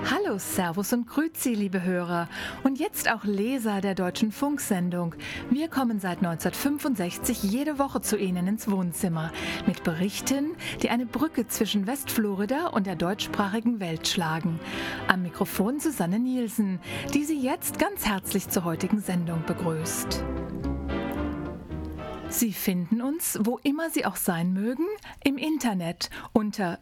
Hallo, Servus und Grüezi, liebe Hörer. Und jetzt auch Leser der Deutschen Funksendung. Wir kommen seit 1965 jede Woche zu Ihnen ins Wohnzimmer mit Berichten, die eine Brücke zwischen Westflorida und der deutschsprachigen Welt schlagen. Am Mikrofon Susanne Nielsen, die Sie jetzt ganz herzlich zur heutigen Sendung begrüßt. Sie finden uns, wo immer Sie auch sein mögen, im Internet unter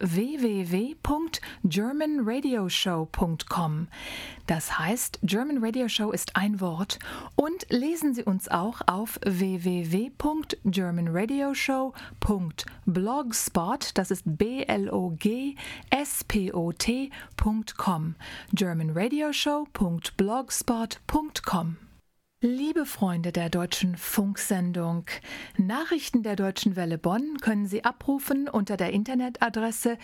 www.germanradioshow.com. Das heißt, German Radio Show ist ein Wort. Und lesen Sie uns auch auf www.germanradioshow.blogspot, das ist blogspot.com. germanradioshow.blogspot.com. Liebe Freunde der Deutschen Funksendung, Nachrichten der Deutschen Welle Bonn können Sie abrufen unter der Internetadresse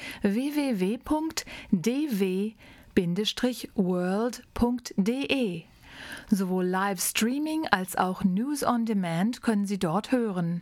www.dw-world.de. Sowohl Livestreaming als auch News on Demand können Sie dort hören.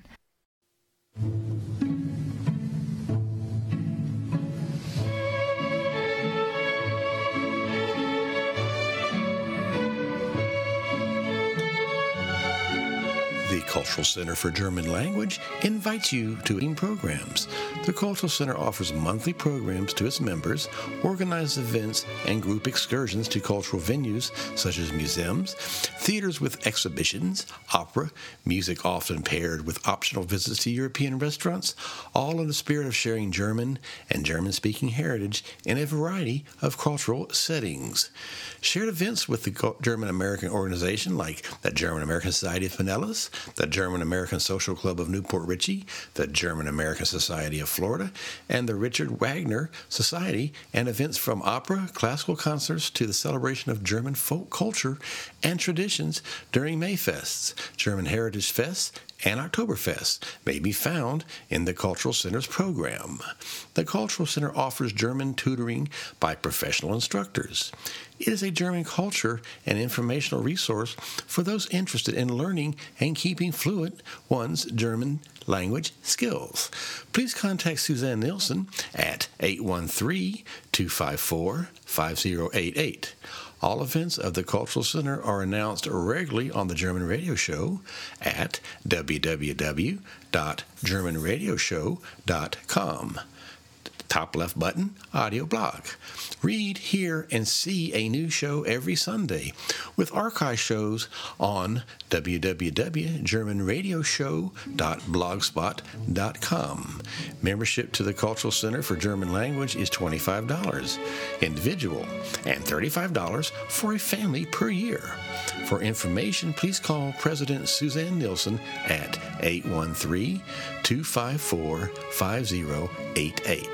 The Cultural Center for German Language invites you to programs. The Cultural Center offers monthly programs to its members, organizes events and group excursions to cultural venues such as museums, theaters with exhibitions, opera, music often paired with optional visits to European restaurants, all in the spirit of sharing German and German-speaking heritage in a variety of cultural settings. Shared events with the German-American organization like the German-American Society of Pinellas, the German-American Social Club of Newport Richey, the German-American Society of Florida, and the Richard Wagner Society, and events from opera, classical concerts to the celebration of German folk culture and traditions during Mayfests, German Heritage Fests, and Oktoberfest may be found in the Cultural Center's program. The Cultural Center offers German tutoring by professional instructors. It is a German culture and informational resource for those interested in learning and keeping fluent one's German language skills. Please contact Suzanne Nielsen at 813-254-5088. All events of the Cultural Center are announced regularly on the German Radio Show at www.germanradioshow.com. Top left button, audio blog. Read, hear, and see a new show every Sunday with archive shows on www.germanradioshow.blogspot.com. Membership to the Cultural Center for German Language is $25 individual and $35 for a family per year. For information, please call President Suzanne Nielsen at 813-254-5088.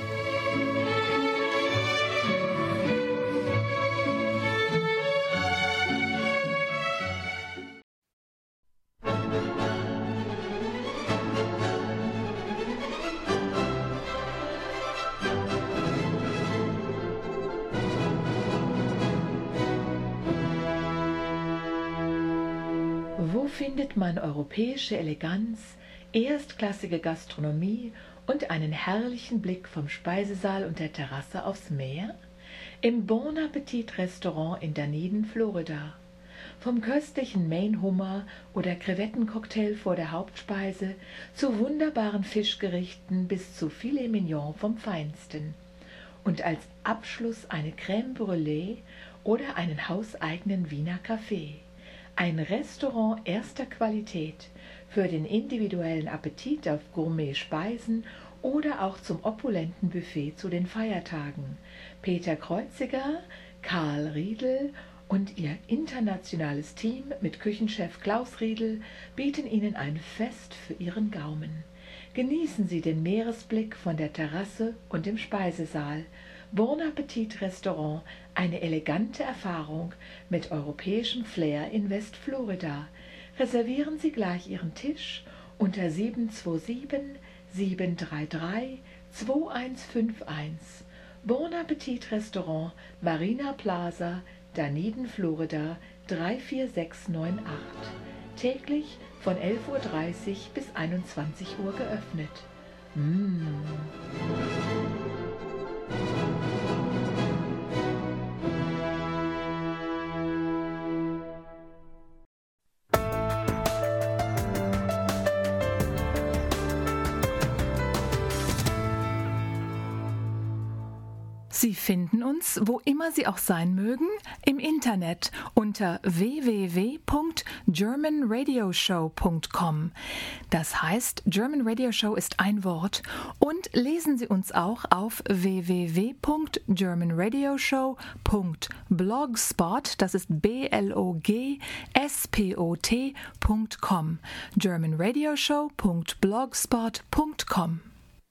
Wo findet man europäische Eleganz, erstklassige Gastronomie und einen herrlichen Blick vom Speisesaal und der Terrasse aufs Meer? Im Bon Appetit Restaurant in Dunedin, Florida. Vom köstlichen Maine-Hummer oder Krevettencocktail vor der Hauptspeise zu wunderbaren Fischgerichten bis zu Filet Mignon vom Feinsten. Und als Abschluss eine Crème Brûlée oder einen hauseigenen Wiener Kaffee. Ein Restaurant erster Qualität für den individuellen Appetit auf Gourmet-Speisen oder auch zum opulenten Buffet zu den Feiertagen. Peter Kreuziger, Karl Riedel und ihr internationales Team mit Küchenchef Klaus Riedel bieten Ihnen ein Fest für Ihren Gaumen. Genießen Sie den Meeresblick von der Terrasse und dem Speisesaal. Bon Appetit Restaurant, eine elegante Erfahrung mit europäischem Flair in Westflorida. Reservieren Sie gleich Ihren Tisch unter 727-733-2151. Bon Appetit Restaurant, Marina Plaza, Dunedin, Florida 34698. Täglich von 11:30 Uhr bis 21 Uhr geöffnet. Sie finden uns, wo immer Sie auch sein mögen, im Internet unter www.germanradioshow.com. Das heißt, German Radio Show ist ein Wort. Und lesen Sie uns auch auf www.germanradioshow.blogspot, das ist blogspot.com. germanradioshow.blogspot.com.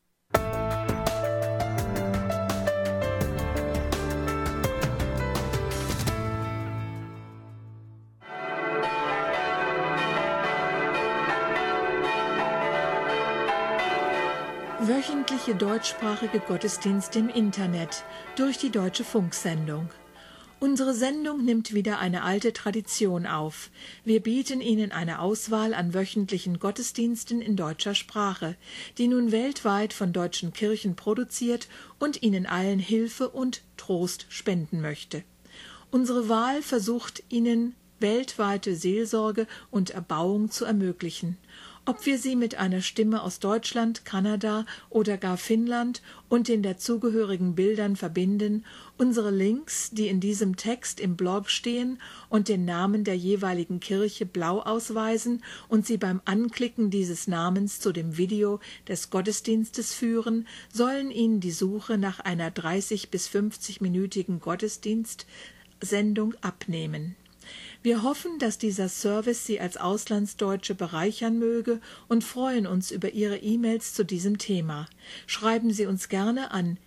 Wöchentliche deutschsprachige Gottesdienste im Internet durch die Deutsche Funksendung. Unsere Sendung nimmt wieder eine alte Tradition auf. Wir bieten Ihnen eine Auswahl an wöchentlichen Gottesdiensten in deutscher Sprache, die nun weltweit von deutschen Kirchen produziert und Ihnen allen Hilfe und Trost spenden möchte. Unsere Wahl versucht Ihnen weltweite Seelsorge und Erbauung zu ermöglichen. Ob wir Sie mit einer Stimme aus Deutschland, Kanada oder gar Finnland und den dazugehörigen Bildern verbinden, unsere Links, die in diesem Text im Blog stehen und den Namen der jeweiligen Kirche blau ausweisen und Sie beim Anklicken dieses Namens zu dem Video des Gottesdienstes führen, sollen Ihnen die Suche nach einer 30- bis 50-minütigen Gottesdienstsendung abnehmen. Wir hoffen, dass dieser Service Sie als Auslandsdeutsche bereichern möge und freuen uns über Ihre E-Mails zu diesem Thema. Schreiben Sie uns gerne an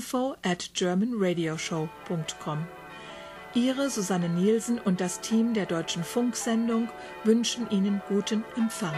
info@germanradioshow.com. Ihre Susanne Nielsen und das Team der Deutschen Funksendung wünschen Ihnen guten Empfang.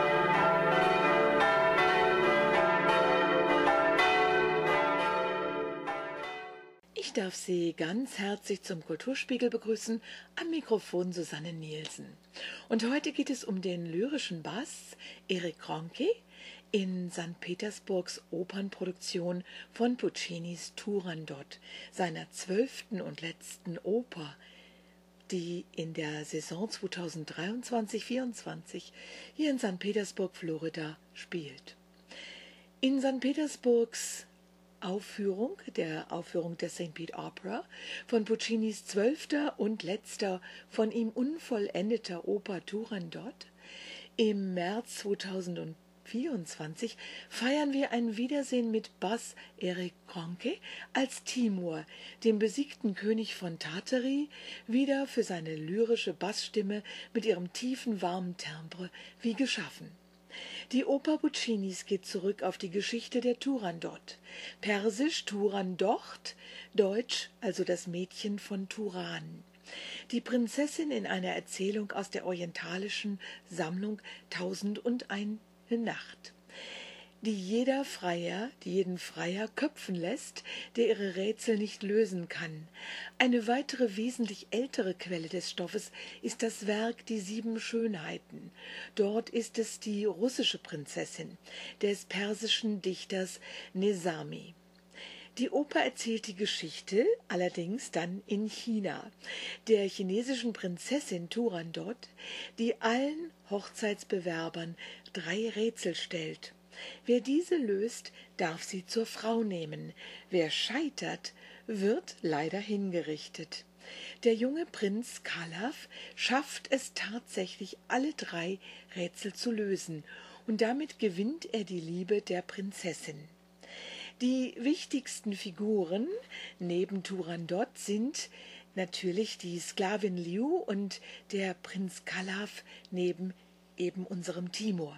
Ich darf Sie ganz herzlich zum Kulturspiegel begrüßen, am Mikrofon Susanne Nielsen. Und heute geht es um den lyrischen Bass Erich Kronky in St. Petersburgs Opernproduktion von Puccinis Turandot, seiner 12. und letzten Oper, die in der Saison 2023-24 hier in St. Petersburg, Florida, spielt. In St. Petersburgs Aufführung der St. Pete Opera von Puccinis 12. und letzter von ihm unvollendeter Oper Turandot im März 2024 feiern wir ein Wiedersehen mit Bass Erich Kronky als Timur, dem besiegten König von Tartary, wieder für seine lyrische Bassstimme mit ihrem tiefen, warmen Timbre wie geschaffen. Die Oper Puccinis geht zurück auf die Geschichte der Turandot, persisch Turandot, deutsch also das Mädchen von Turan, die Prinzessin in einer Erzählung aus der orientalischen Sammlung 1001 Nacht, die jeden Freier köpfen lässt, der ihre Rätsel nicht lösen kann. Eine weitere wesentlich ältere Quelle des Stoffes ist das Werk Die 7 Schönheiten. Dort ist es die russische Prinzessin des persischen Dichters Nizami. Die Oper erzählt die Geschichte, allerdings dann in China, der chinesischen Prinzessin Turandot, die allen Hochzeitsbewerbern 3 Rätsel stellt. Wer diese löst, darf sie zur Frau nehmen. Wer scheitert, wird leider hingerichtet. Der junge Prinz Kalaf schafft es tatsächlich, alle 3 Rätsel zu lösen, und damit gewinnt er die Liebe der Prinzessin. Die wichtigsten Figuren neben Turandot sind natürlich die Sklavin Liu und der Prinz Kalaf neben eben unserem Timur.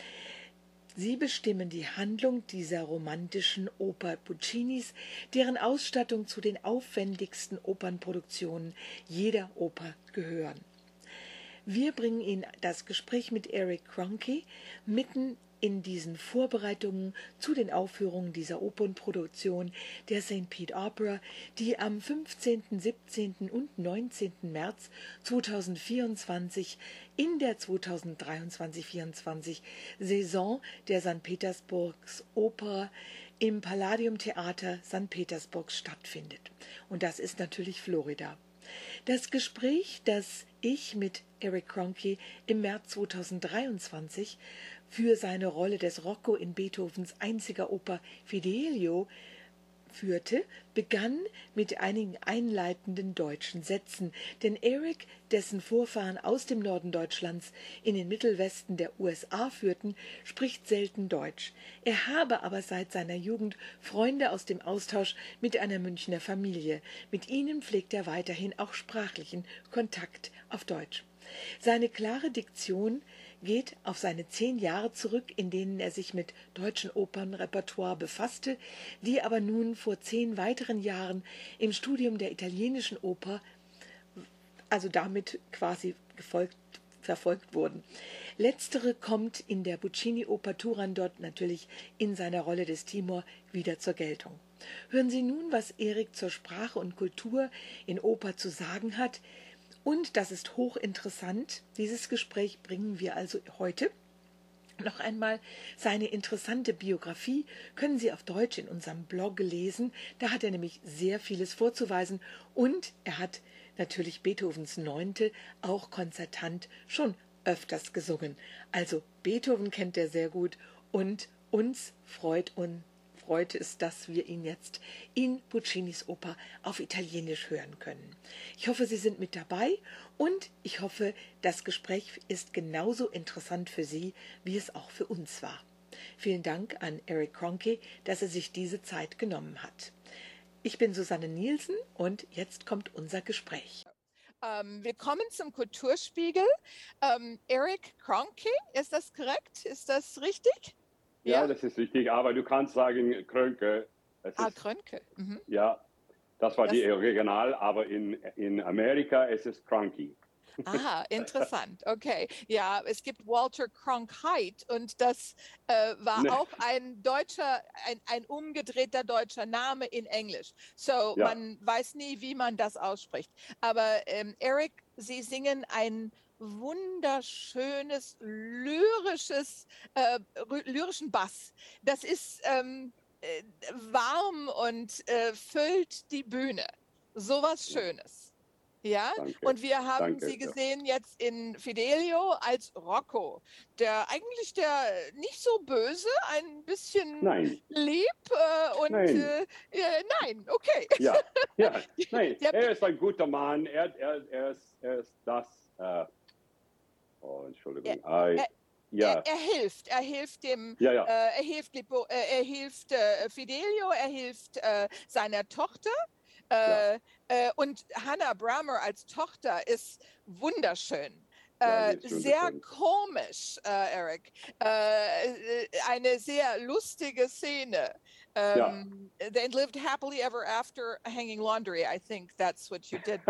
Sie bestimmen die Handlung dieser romantischen Oper Puccinis, deren Ausstattung zu den aufwendigsten Opernproduktionen jeder Oper gehören. Wir bringen Ihnen das Gespräch mit Erich Kronky mitten in diesen Vorbereitungen zu den Aufführungen dieser Opernproduktion der St. Pete Opera, die am 15., 17. und 19. März 2024 in der 2023-24 Saison der St. Petersburgs Oper im Palladium Theater St. Petersburg stattfindet. Und das ist natürlich Florida. Das Gespräch, das ich mit Erich Kronky im März 2023 für seine Rolle des Rocco in Beethovens einziger Oper Fidelio führte, begann mit einigen einleitenden deutschen Sätzen, denn Eric, dessen Vorfahren aus dem Norden Deutschlands in den Mittelwesten der USA führten, spricht selten Deutsch. Er habe aber seit seiner Jugend Freunde aus dem Austausch mit einer Münchner Familie. Mit ihnen pflegt er weiterhin auch sprachlichen Kontakt auf Deutsch. Seine klare Diktion geht auf seine 10 Jahre zurück, in denen er sich mit deutschem Opernrepertoire befasste, die aber nun vor 10 weiteren Jahren im Studium der italienischen Oper, also damit quasi verfolgt wurden. Letztere kommt in der Puccini-Oper Turandot natürlich in seiner Rolle des Timur wieder zur Geltung. Hören Sie nun, was Eric zur Sprache und Kultur in Oper zu sagen hat. Und das ist hochinteressant. Dieses Gespräch bringen wir also heute. Noch einmal, seine interessante Biografie können Sie auf Deutsch in unserem Blog lesen. Da hat er nämlich sehr vieles vorzuweisen. Und er hat natürlich Beethovens 9. auch konzertant schon öfters gesungen. Also Beethoven kennt er sehr gut und uns freut es, dass wir ihn jetzt in Puccinis Oper auf Italienisch hören können. Ich hoffe, Sie sind mit dabei und ich hoffe, das Gespräch ist genauso interessant für Sie, wie es auch für uns war. Vielen Dank an Eric Kronke, dass er sich diese Zeit genommen hat. Ich bin Susanne Nielsen und jetzt kommt unser Gespräch. Willkommen zum Kulturspiegel. Eric Kronke, ist das korrekt? Ist das richtig? Ja, das ist richtig, aber du kannst sagen Krönke. Krönke. Mhm. Ja, das war die Original, aber in Amerika ist es Cronky. Interessant. Okay. Ja, es gibt Walter Cronkite und das war auch ein deutscher, ein umgedrehter deutscher Name in Englisch. So, man weiß nie, wie man das ausspricht. Aber Eric, Sie singen ein wunderschönes, lyrischen Bass. Das ist warm und füllt die Bühne. Sowas Schönes. Ja, danke, und wir haben Sie gesehen jetzt in Fidelio als Rocco, der eigentlich nicht so böse, ein bisschen lieb und nein, okay. Ja, nein, er ist ein guter Mann, er ist das, Entschuldigung, Er hilft dem, er hilft Fidelio, er hilft seiner Tochter. Und Hannah Brammer als Tochter ist wunderschön. Sehr komisch, Eric. Eine sehr lustige Szene. They lived happily ever after hanging laundry. I think that's what you did.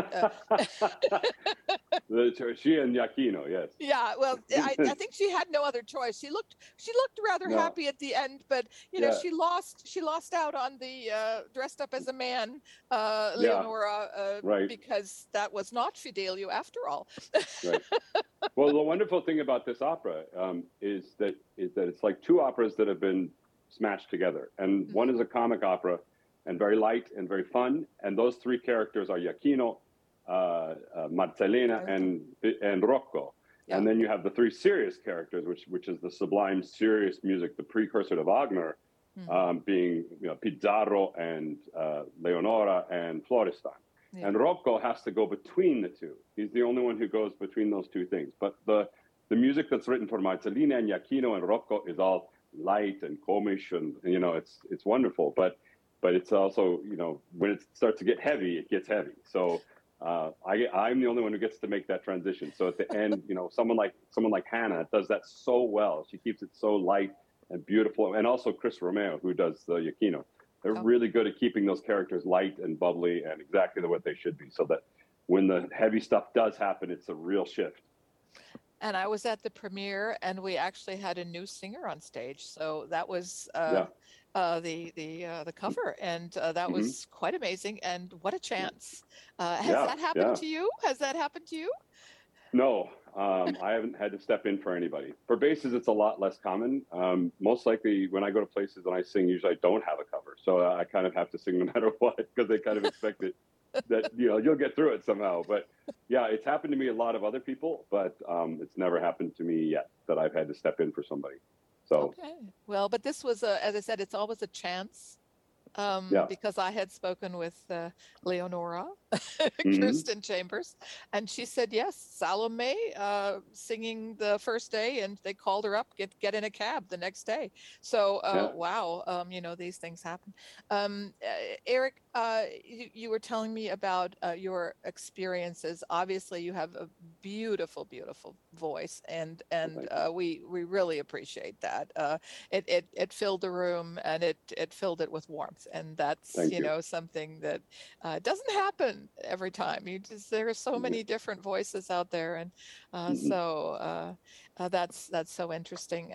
She and Giacchino, yes. Yeah, well, I think she had no other choice. She looked rather happy at the end, but she lost out on the dressed up as a man, Leonora, because that was not Fidelio after all. Right. Well, the wonderful thing about this opera is that it's like 2 operas that have been smashed together, and one is a comic opera and very light and very fun, and those 3 characters are Giacchino, Marcellina, and Rocco. And then you have the 3 serious characters, which is the sublime serious music, the precursor to Wagner, being Pizarro and Leonora and Florestan. And Rocco has to go between the 2. He's the only one who goes between those 2 things. But the music that's written for Marcellina and Giacchino and Rocco is all light and komisch, and it's wonderful. But it's also, when it starts to get heavy, it gets heavy. So I'm the only one who gets to make that transition. So at the end, someone like Hannah does that so well. She keeps it so light and beautiful. And also Chris Romeo, who does the Giacchino. They're really good at keeping those characters light and bubbly and exactly what they should be, so that when the heavy stuff does happen, it's a real shift. And I was at the premiere, and we actually had a new singer on stage. So that was the cover, and that was quite amazing. And what a chance! Has that happened to you? Has that happened to you? No, I haven't had to step in for anybody. For basses, it's a lot less common. Most likely, when I go to places and I sing, usually I don't have a cover, so I kind of have to sing no matter what, because they kind of expect it. That you'll get through it somehow. But yeah, it's happened to me a lot of other people, but it's never happened to me yet that I've had to step in for somebody. So okay, well, but this was as I said, it's always a chance. because I had spoken with Leonora Mm-hmm. Kirsten Chambers, and she said yes, Salome singing the first day, and they called her up, get in a cab the next day. So wow, these things happen. Eric, you were telling me about your experiences. Obviously, you have a beautiful voice, and we really appreciate that. It filled the room, and it filled it with warmth, and that's something that doesn't happen every time. There are so many different voices out there, and so that's so interesting.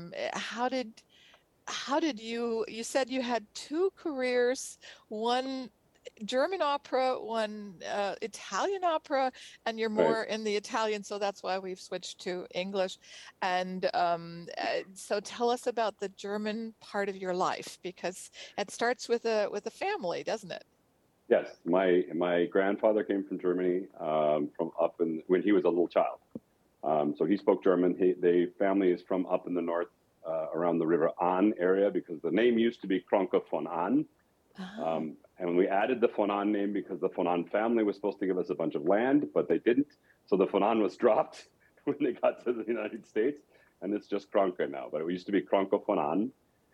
How did you said you had two careers, one German opera, one Italian opera, and you're more in the Italian, so that's why we've switched to English. And so tell us about the German part of your life, because it starts with a family, doesn't it? Yes, my grandfather came from Germany from up when he was a little child. So he spoke German. The family is from up in the north around the River Ahn area, because the name used to be Kronke von Ahn. And we added the von Ahn name because the von Ahn family was supposed to give us a bunch of land, but they didn't. So the von Ahn was dropped when they got to the United States, and it's just Kronke now. But it used to be Kronke von Ahn.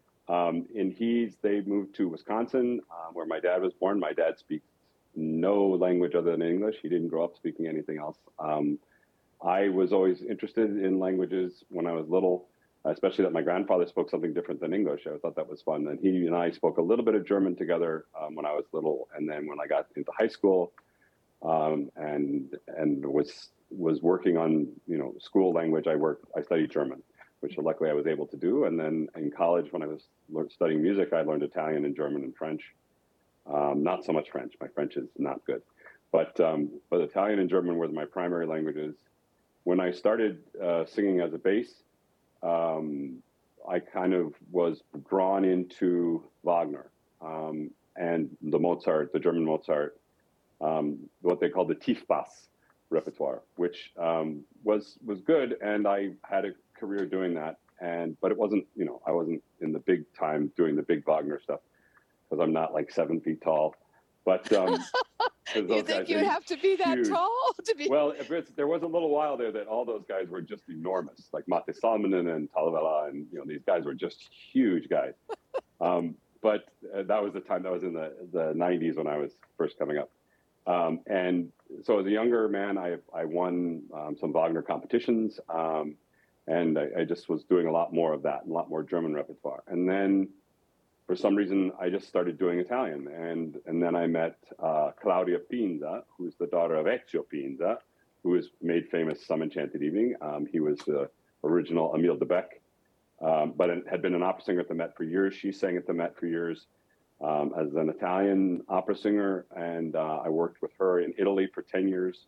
They moved to Wisconsin, where my dad was born. My dad speaks no language other than English. He didn't grow up speaking anything else. I was always interested in languages when I was little, especially that my grandfather spoke something different than English. I thought that was fun. And he and I spoke a little bit of German together when I was little. And then when I got into high school and was working on, school language, I studied German, which luckily I was able to do. And then in college, when I was studying music, I learned Italian and German and French. Not so much French. My French is not good. But Italian and German were my primary languages. When I started singing as a bass, I kind of was drawn into Wagner and the German Mozart, what they call the Tiefbass repertoire, which was good, and I had a career doing that. But it wasn't, I wasn't in the big time doing the big Wagner stuff, because I'm not like 7 feet tall. But you think you have to be that tall to be? Well, there was a little while there that all those guys were just enormous, like Matti Salminen and Talvela, and these guys were just huge guys. But that was the time. That was in the 90s when I was first coming up. And so as a younger man, I won some Wagner competitions, and I just was doing a lot more of that, a lot more German repertoire. And then for some reason, I just started doing Italian. And then I met Claudia Pinza, who's the daughter of Ezio Pinza, who was made famous Some Enchanted Evening. He was the original Emile de Bec, but had been an opera singer at the Met for years. She sang at the Met for years as an Italian opera singer. And I worked with her in Italy for 10 years.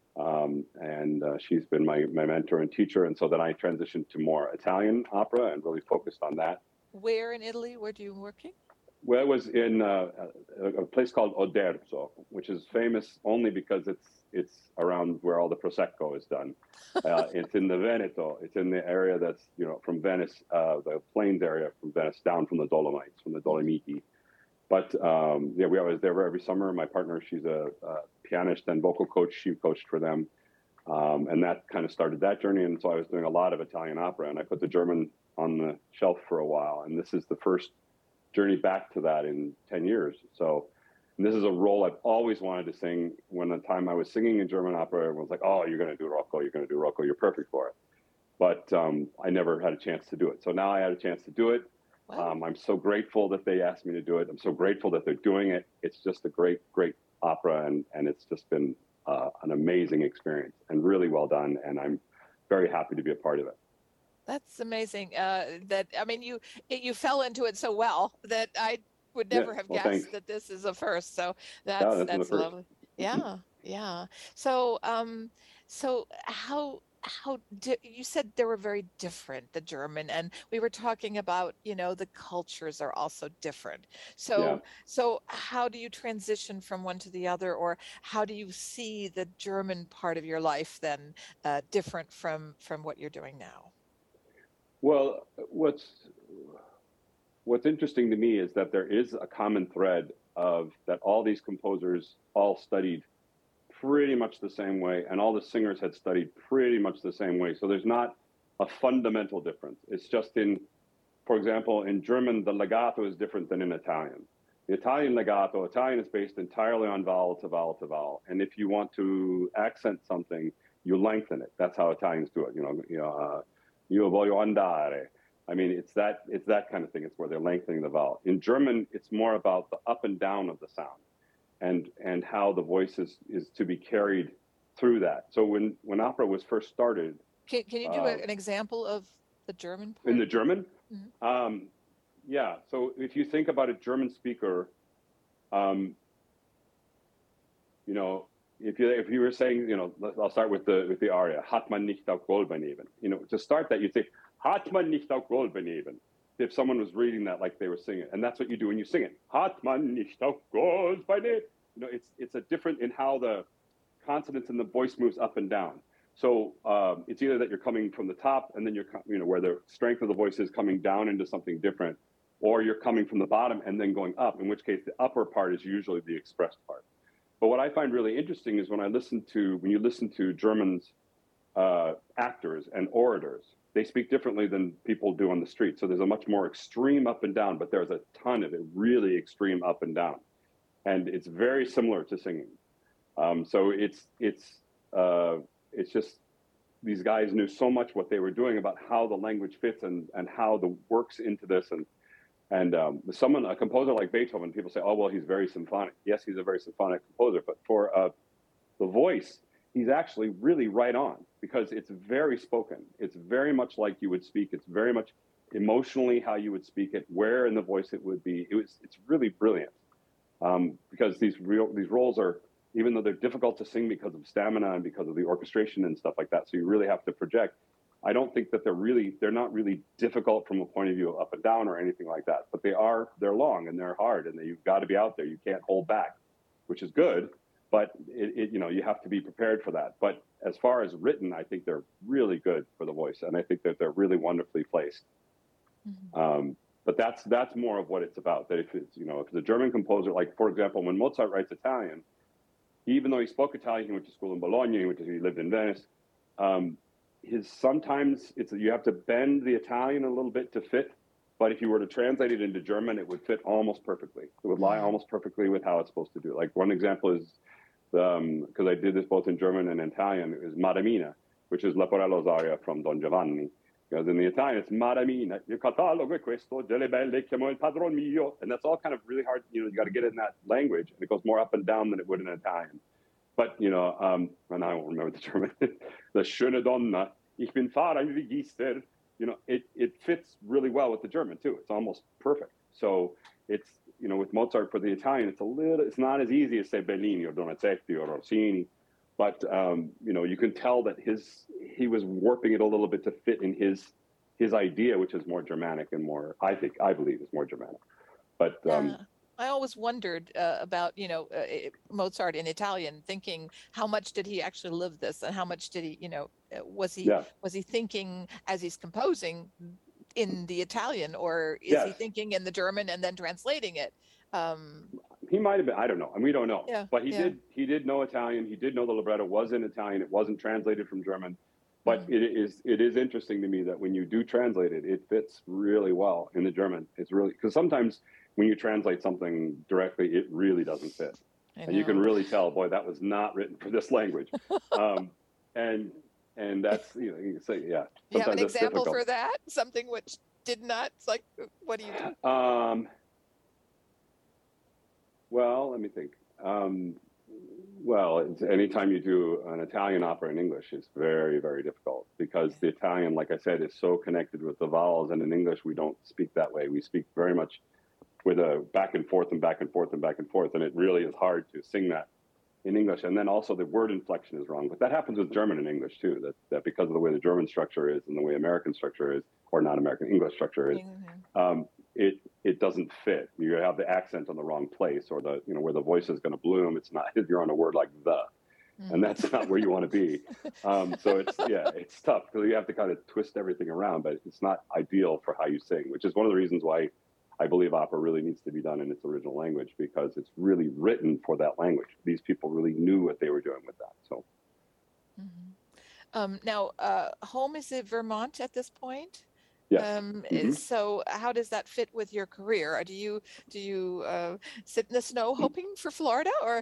And she's been my mentor and teacher. And so then I transitioned to more Italian opera and really focused on that. Where in Italy were you working? Well, it was in a place called Oderzo, which is famous only because it's around where all the Prosecco is done. It's in the Veneto. It's in the area that's, from Venice, the plains area from Venice down from the Dolomites, from the Dolomiti. But we was there every summer. My partner, she's a pianist and vocal coach. She coached for them. And that kind of started that journey. And so I was doing a lot of Italian opera, and I put the German on the shelf for a while. And this is the first journey back to that in 10 years. So this is a role I've always wanted to sing. When the time I was singing in German opera, everyone was like, oh, you're going to do Rocco, you're perfect for it. But I never had a chance to do it. So now I had a chance to do it. Wow. I'm so grateful that they asked me to do it. I'm so grateful that they're doing it. It's just a great, great opera. And it's just been an amazing experience and really well done. And I'm very happy to be a part of it. That's amazing. You fell into it so well that I would never have guessed that this is a first. So that's lovely. Yeah, yeah. So you said they were very different, the German, and we were talking about the cultures are also different. So how do you transition from one to the other, or how do you see the German part of your life then different from what you're doing now? Well, what's interesting to me is that there is a common thread of that all these composers all studied pretty much the same way, and all the singers had studied pretty much the same way. So there's not a fundamental difference. It's just for example, in German, the legato is different than in Italian. The Italian legato, Italian is based entirely on vowel to vowel to vowel. And if you want to accent something, you lengthen it. That's how Italians do it. Io voglio andare. I mean, it's that kind of thing. It's where they're lengthening the vowel. In German, it's more about the up and down of the sound, and how the voice is to be carried through that. So when opera was first started, can you do an example of the German part? In the German, Mm-hmm. Yeah. So if you think about a German speaker, if you were saying, I'll start with the aria, hat man nicht auch Gold daneben. To start that, you'd say, hat man nicht auch Gold daneben. If someone was reading that like they were singing, and that's what you do when you sing it. Hat man nicht auch Gold daneben. It's a different in how the consonants in the voice moves up and down. So it's either that you're coming from the top and then you're, where the strength of the voice is coming down into something different, or you're coming from the bottom and then going up, in which case the upper part is usually the expressed part. But what I find really interesting is when you listen to Germans, actors and orators, they speak differently than people do on the street. So there's a much more extreme up and down, but there's a ton of it, really extreme up and down. And it's very similar to singing. So it's just these guys knew so much what they were doing about how the language fits and how the works into this. And a composer like Beethoven, people say, oh, well, he's very symphonic. Yes, he's a very symphonic composer, but for the voice, he's actually really right on, because it's very spoken. It's very much like you would speak. It's very much emotionally how you would speak it, where in the voice it would be. It's really brilliant, because these roles are, even though they're difficult to sing because of stamina and because of the orchestration and stuff like that, so you really have to project. I don't think that they're not really difficult from a point of view of up and down or anything like that, but they're long and they're hard, and you've got to be out there. You can't hold back, which is good, but you have to be prepared for that. But as far as written, I think they're really good for the voice, and I think that they're really wonderfully placed. Mm-hmm. But that's more of what it's about. That if it's a German composer, like for example, when Mozart writes Italian, even though he spoke Italian, he went to school in Bologna, he lived in Venice. Sometimes you have to bend the Italian a little bit to fit, but if you were to translate it into German, it would fit almost perfectly. It would lie almost perfectly with how it's supposed to do. Like one example is, because I did this both in German and Italian, is Madamina, which is Leporello's aria from Don Giovanni. Because in the Italian, it's Madamina, il catalogo è questo, delle belle chiamo il padron mio. And that's all kind of really hard, you got to get it in that language, and it goes more up and down than it would in Italian. But, and I won't remember the German, the schöne Donna, ich bin Fahrer im Register, it fits really well with the German too. It's almost perfect. So it's, with Mozart for the Italian, it's not as easy as say Bellini or Donizetti or Rossini, but, you can tell that he was warping it a little bit to fit in his idea, which is more Germanic and more, I believe is more Germanic. But, I always wondered about, Mozart in Italian, thinking how much did he actually live this, and how much did he, was he thinking as he's composing in the Italian, or is he thinking in the German and then translating it? He might have been. I don't know. And we don't know. Yeah, but he did know Italian. He did know the libretto was in Italian. It wasn't translated from German. But it is interesting to me that when you do translate it, it fits really well in the German. It's really, because sometimes when you translate something directly, it really doesn't fit. And you can really tell, boy, that was not written for this language. And that's, you can say, yeah. You have an example for that? Something which did not, it's like, what do you do? Well, let me think. Anytime you do an Italian opera in English, it's very, very difficult, because the Italian, like I said, is so connected with the vowels, and in English, we don't speak that way. We speak very much with a back and forth and back and forth and back and forth, and it really is hard to sing that in English. And then also the word inflection is wrong, but that happens with German and English too, that because of the way the German structure is and the way American structure is, or not American, English structure is, it doesn't fit. You have the accent on the wrong place, or the, where the voice is going to bloom. It's not, if you're on a word like the, and that's not where you want to be. So it's tough, because you have to kind of twist everything around, but it's not ideal for how you sing, which is one of the reasons why I believe opera really needs to be done in its original language because it's really written for that language. These people really knew what they were doing with that. So. Now, home is in Vermont at this point. Yes. So how does that fit with your career? Do you sit in the snow hoping for Florida, or?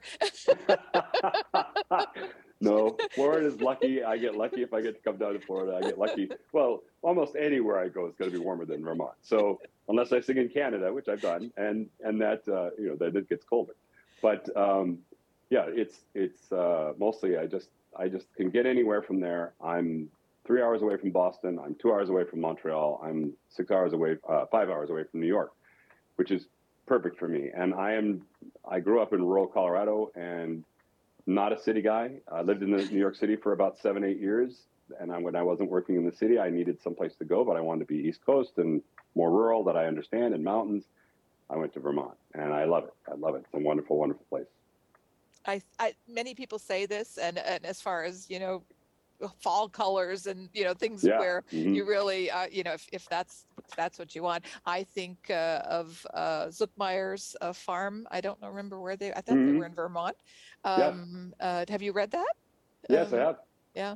No, Florida is lucky. I get lucky if I get to come down to Florida. I get lucky. Well, almost anywhere I go is going to be warmer than Vermont. So unless I sing in Canada, which I've done, and that that it gets colder. But yeah, it's mostly I just can get anywhere from there. I'm 3 hours away from Boston. I'm 2 hours away from Montreal. I'm 5 hours away from New York, which is perfect for me. And I grew up in rural Colorado and not a city guy. I lived in New York City for about 7-8 years. And when I wasn't working in the city, I needed someplace to go, but I wanted to be East Coast and more rural that I understand, and mountains. I went to Vermont, and I love it. I love it. It's a wonderful, wonderful place. Many people say this, and as far as, fall colors and things where you really if that's what you want. I think of Zuckmeyer's farm. I don't remember where I thought they were in Vermont. Have you read that? Yes, I have. Yeah.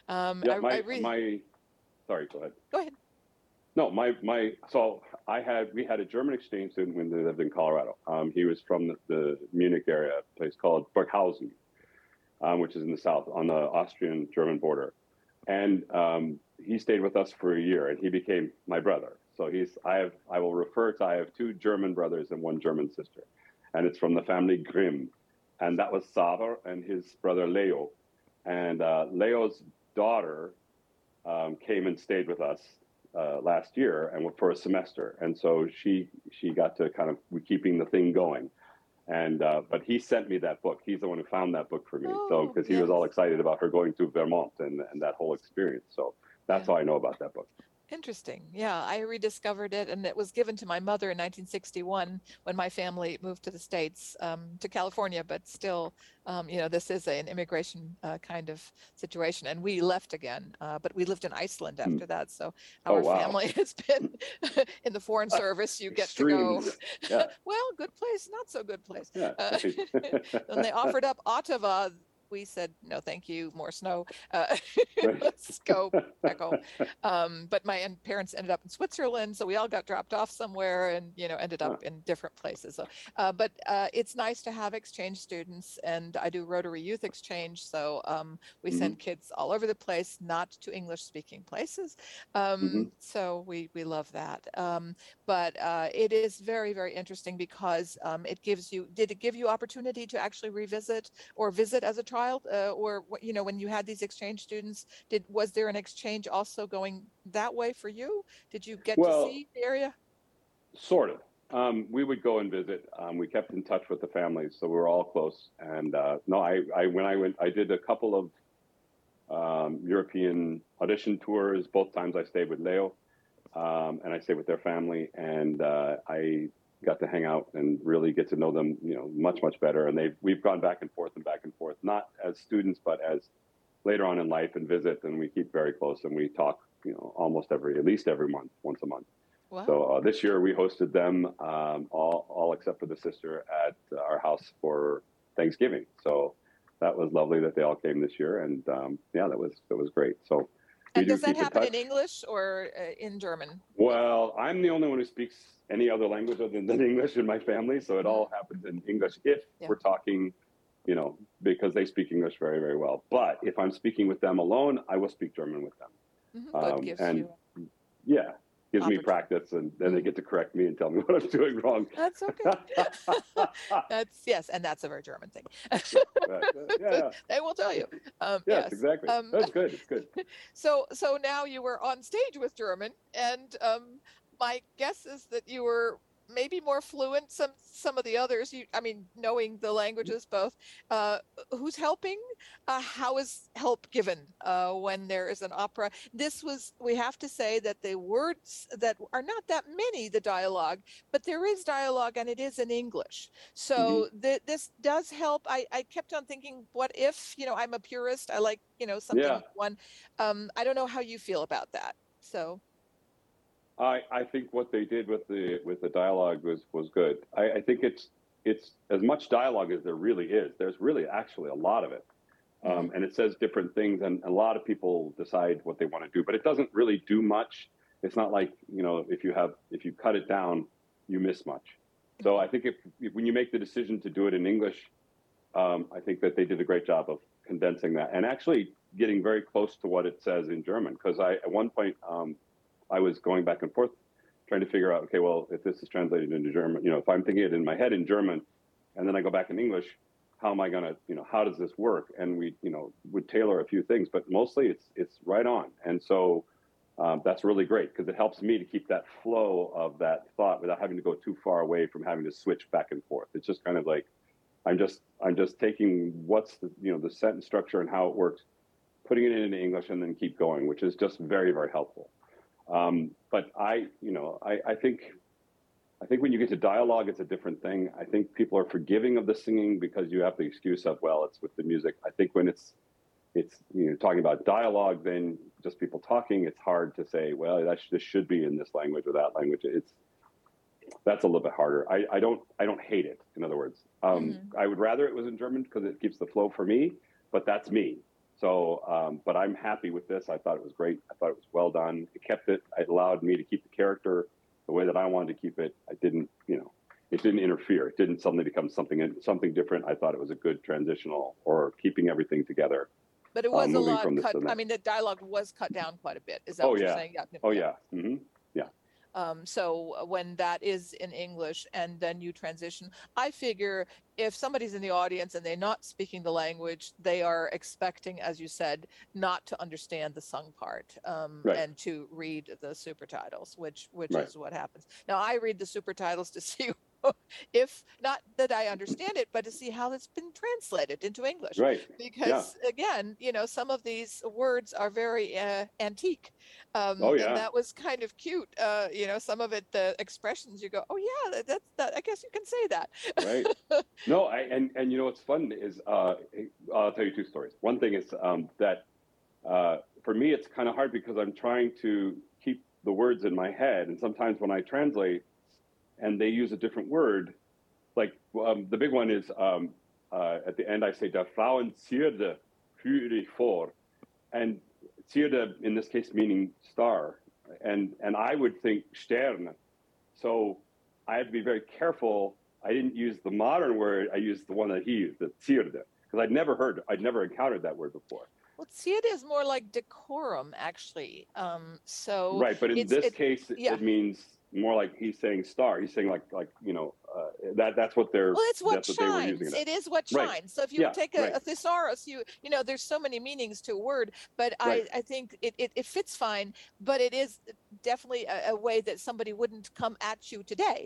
Sorry, go ahead. Go ahead. No, we had a German exchange student when they lived in Colorado. He was from the Munich area, a place called Burghausen, which is in the south on the Austrian-German border. And he stayed with us for a year, and he became my brother. So I have 2 German brothers and 1 German sister. And it's from the family Grimm. And that was Xaver and his brother Leo. And Leo's daughter came and stayed with us last year and for a semester. And so she got to kind of keeping the thing going. And but he sent me that book. He's the one who found that book for me. Because he was all excited about her going to Vermont and that whole experience. So that's how I know about that book. Interesting. Yeah, I rediscovered it, and it was given to my mother in 1961 when my family moved to the States, to California. But still, this is an immigration kind of situation, and we left again. But we lived in Iceland after that, so our family has been in the Foreign Service. You get to go. Yeah. Well, good place, not so good place. Yeah. When they offered up Ottawa, we said, no, thank you, more snow. Let's go back home. But my parents ended up in Switzerland, so we all got dropped off somewhere and, ended up in different places. So, but it's nice to have exchange students, and I do Rotary Youth Exchange, so we send kids all over the place, not to English-speaking places. So we love that. But it is very, very interesting because did it give you opportunity to actually revisit or visit as a child? Or when you had these exchange students, was there an exchange also going that way for you? Did you get to see the area? Sort of. We would go and visit. We kept in touch with the families, so we were all close. And when I went, I did a couple of European audition tours. Both times I stayed with Leo, and I stayed with their family, and I got to hang out and really get to know them, much, much better. And we've gone back and forth, not as students, but as later on in life, and visit, and we keep very close, and we talk, at least every month, once a month. Wow. So this year we hosted them, all except for the sister, at our house for Thanksgiving. So that was lovely that they all came this year. And that was great. So. And does that happen in English or in German? Well, I'm the only one who speaks any other language other than English in my family, so it all happens in English if we're talking, because they speak English very, very well. But if I'm speaking with them alone, I will speak German with them. Gives me practice, and then they get to correct me and tell me what I'm doing wrong. That's okay. And that's a very German thing. They will tell you. Yes, exactly. That's good. It's good. So now you were on stage with German, and my guess is that you were maybe more fluent. Some of the others, knowing the languages both. Who's helping? How is help given when there is an opera? We have to say that the words that are not that many, the dialogue, but there is dialogue, and it is in English. So this does help. I kept on thinking, what if, I'm a purist. I like, something one. I don't know how you feel about that. So. I think what they did with the dialogue was good. I think it's as much dialogue as there really is. There's really actually a lot of it, and it says different things, and a lot of people decide what they want to do, but it doesn't really do much. It's not like, if you cut it down, you miss much. So I think if when you make the decision to do it in English, I think that they did a great job of condensing that and actually getting very close to what it says in German. Because at one point, I was going back and forth trying to figure out, okay, well, if this is translated into German, if I'm thinking it in my head in German, and then I go back in English, how am I going to, how does this work? And we, would tailor a few things, but mostly it's right on. And so that's really great because it helps me to keep that flow of that thought without having to go too far away from having to switch back and forth. It's just kind of like, I'm just taking what's the sentence structure and how it works, putting it into English and then keep going, which is just very, very helpful. But I think when you get to dialogue, it's a different thing. I think people are forgiving of the singing because you have the excuse of, well, it's with the music. I think when it's talking about dialogue, then just people talking, it's hard to say, well, this should be in this language or that language. That's a little bit harder. I don't hate it. In other words, I would rather it was in German because it keeps the flow for me, but that's me. So, but I'm happy with this. I thought it was great. I thought it was well done. It kept it. It allowed me to keep the character the way that I wanted to keep it. I didn't, it didn't interfere. It didn't suddenly become something different. I thought it was a good transitional or keeping everything together. But it was a lot cut. I mean, the dialogue was cut down quite a bit. Is that what you're saying? Yeah. Oh, yeah. Mm-hmm. Yeah. So when that is in English and then you transition, I figure if somebody's in the audience and they're not speaking the language, they are expecting, as you said, not to understand the sung part and to read the super titles, which is what happens. Now, I read the super titles to see if not that I understand it, but to see how it's been translated into English. Right. Because again, some of these words are very antique. And that was kind of cute. Some of it, the expressions, you go, oh yeah, that's that. I guess you can say that. Right. No, and what's fun is I'll tell you two stories. One thing is that for me it's kind of hard because I'm trying to keep the words in my head, and sometimes when I translate and they use a different word, like the big one is at the end I say "Der Frauenzierde führe ich vor," and Zierde in this case meaning star, and I would think Stern, so I have to be very careful. I didn't use the modern word. I used the one that he used, the Zierde, because I'd never encountered that word before. Well, Zierde is more like decorum, actually. So right, but in this case, it means more like he's saying star. He's saying like that's what they're. Well, it's what shines. They were using it is what shines. Right. So if you take a thesaurus, there's so many meanings to a word, but I think it fits fine. But it is definitely a way that somebody wouldn't come at you today.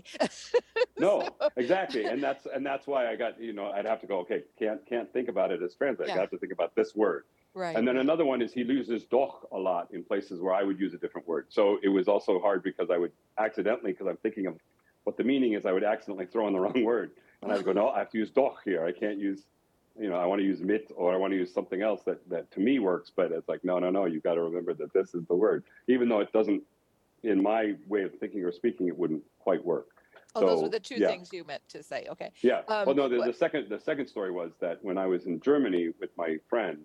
No, exactly, and that's why I got I'd have to go. Okay, can't think about it as translate. I have to think about this word. Right. And then another one is he uses doch a lot in places where I would use a different word. So it was also hard because I would accidentally, because I'm thinking of what the meaning is, I would accidentally throw in the wrong word. And I would go, no, I have to use doch here. I can't use, I want to use mit, or I want to use something else that to me works. But it's like, no, you've got to remember that this is the word. Even though it doesn't, in my way of thinking or speaking, it wouldn't quite work. Oh, so, those were the two things you meant to say. Okay. Yeah. Well, no, the second story was that when I was in Germany with my friend,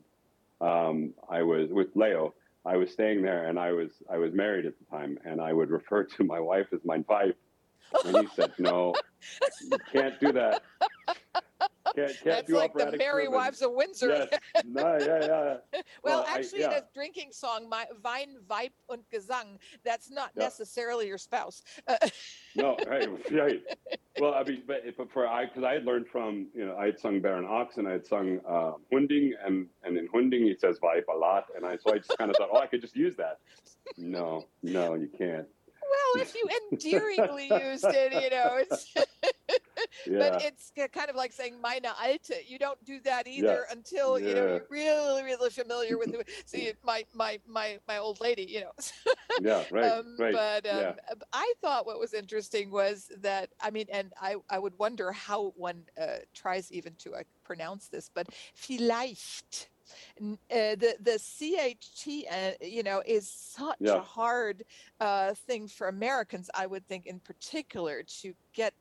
I was with Leo. I was staying there, and I was married at the time, and I would refer to my wife as mein Weib, and he said, "No, you can't do that. Can't That's do like operatic the Merry rhythm." Wives of Windsor. Yes. No, yeah. Well, actually, in a drinking song, Wein, Weib und Gesang, that's not necessarily your spouse. No, right. Well, I mean, because I had learned from, I had sung Baron Ochs, and I had sung Hunding, and in Hunding he says Weib a lot, and so I just kind of thought, I could just use that. No, you can't. Well, if you endearingly used it, it's. But it's kind of like saying meine Alte. You don't do that either until you're really, really familiar with it. See, my old lady, Yeah, right. But I thought what was interesting was that and I would wonder how one tries even to pronounce this, but vielleicht. the CHT, is such a hard thing for Americans, I would think, in particular, to get,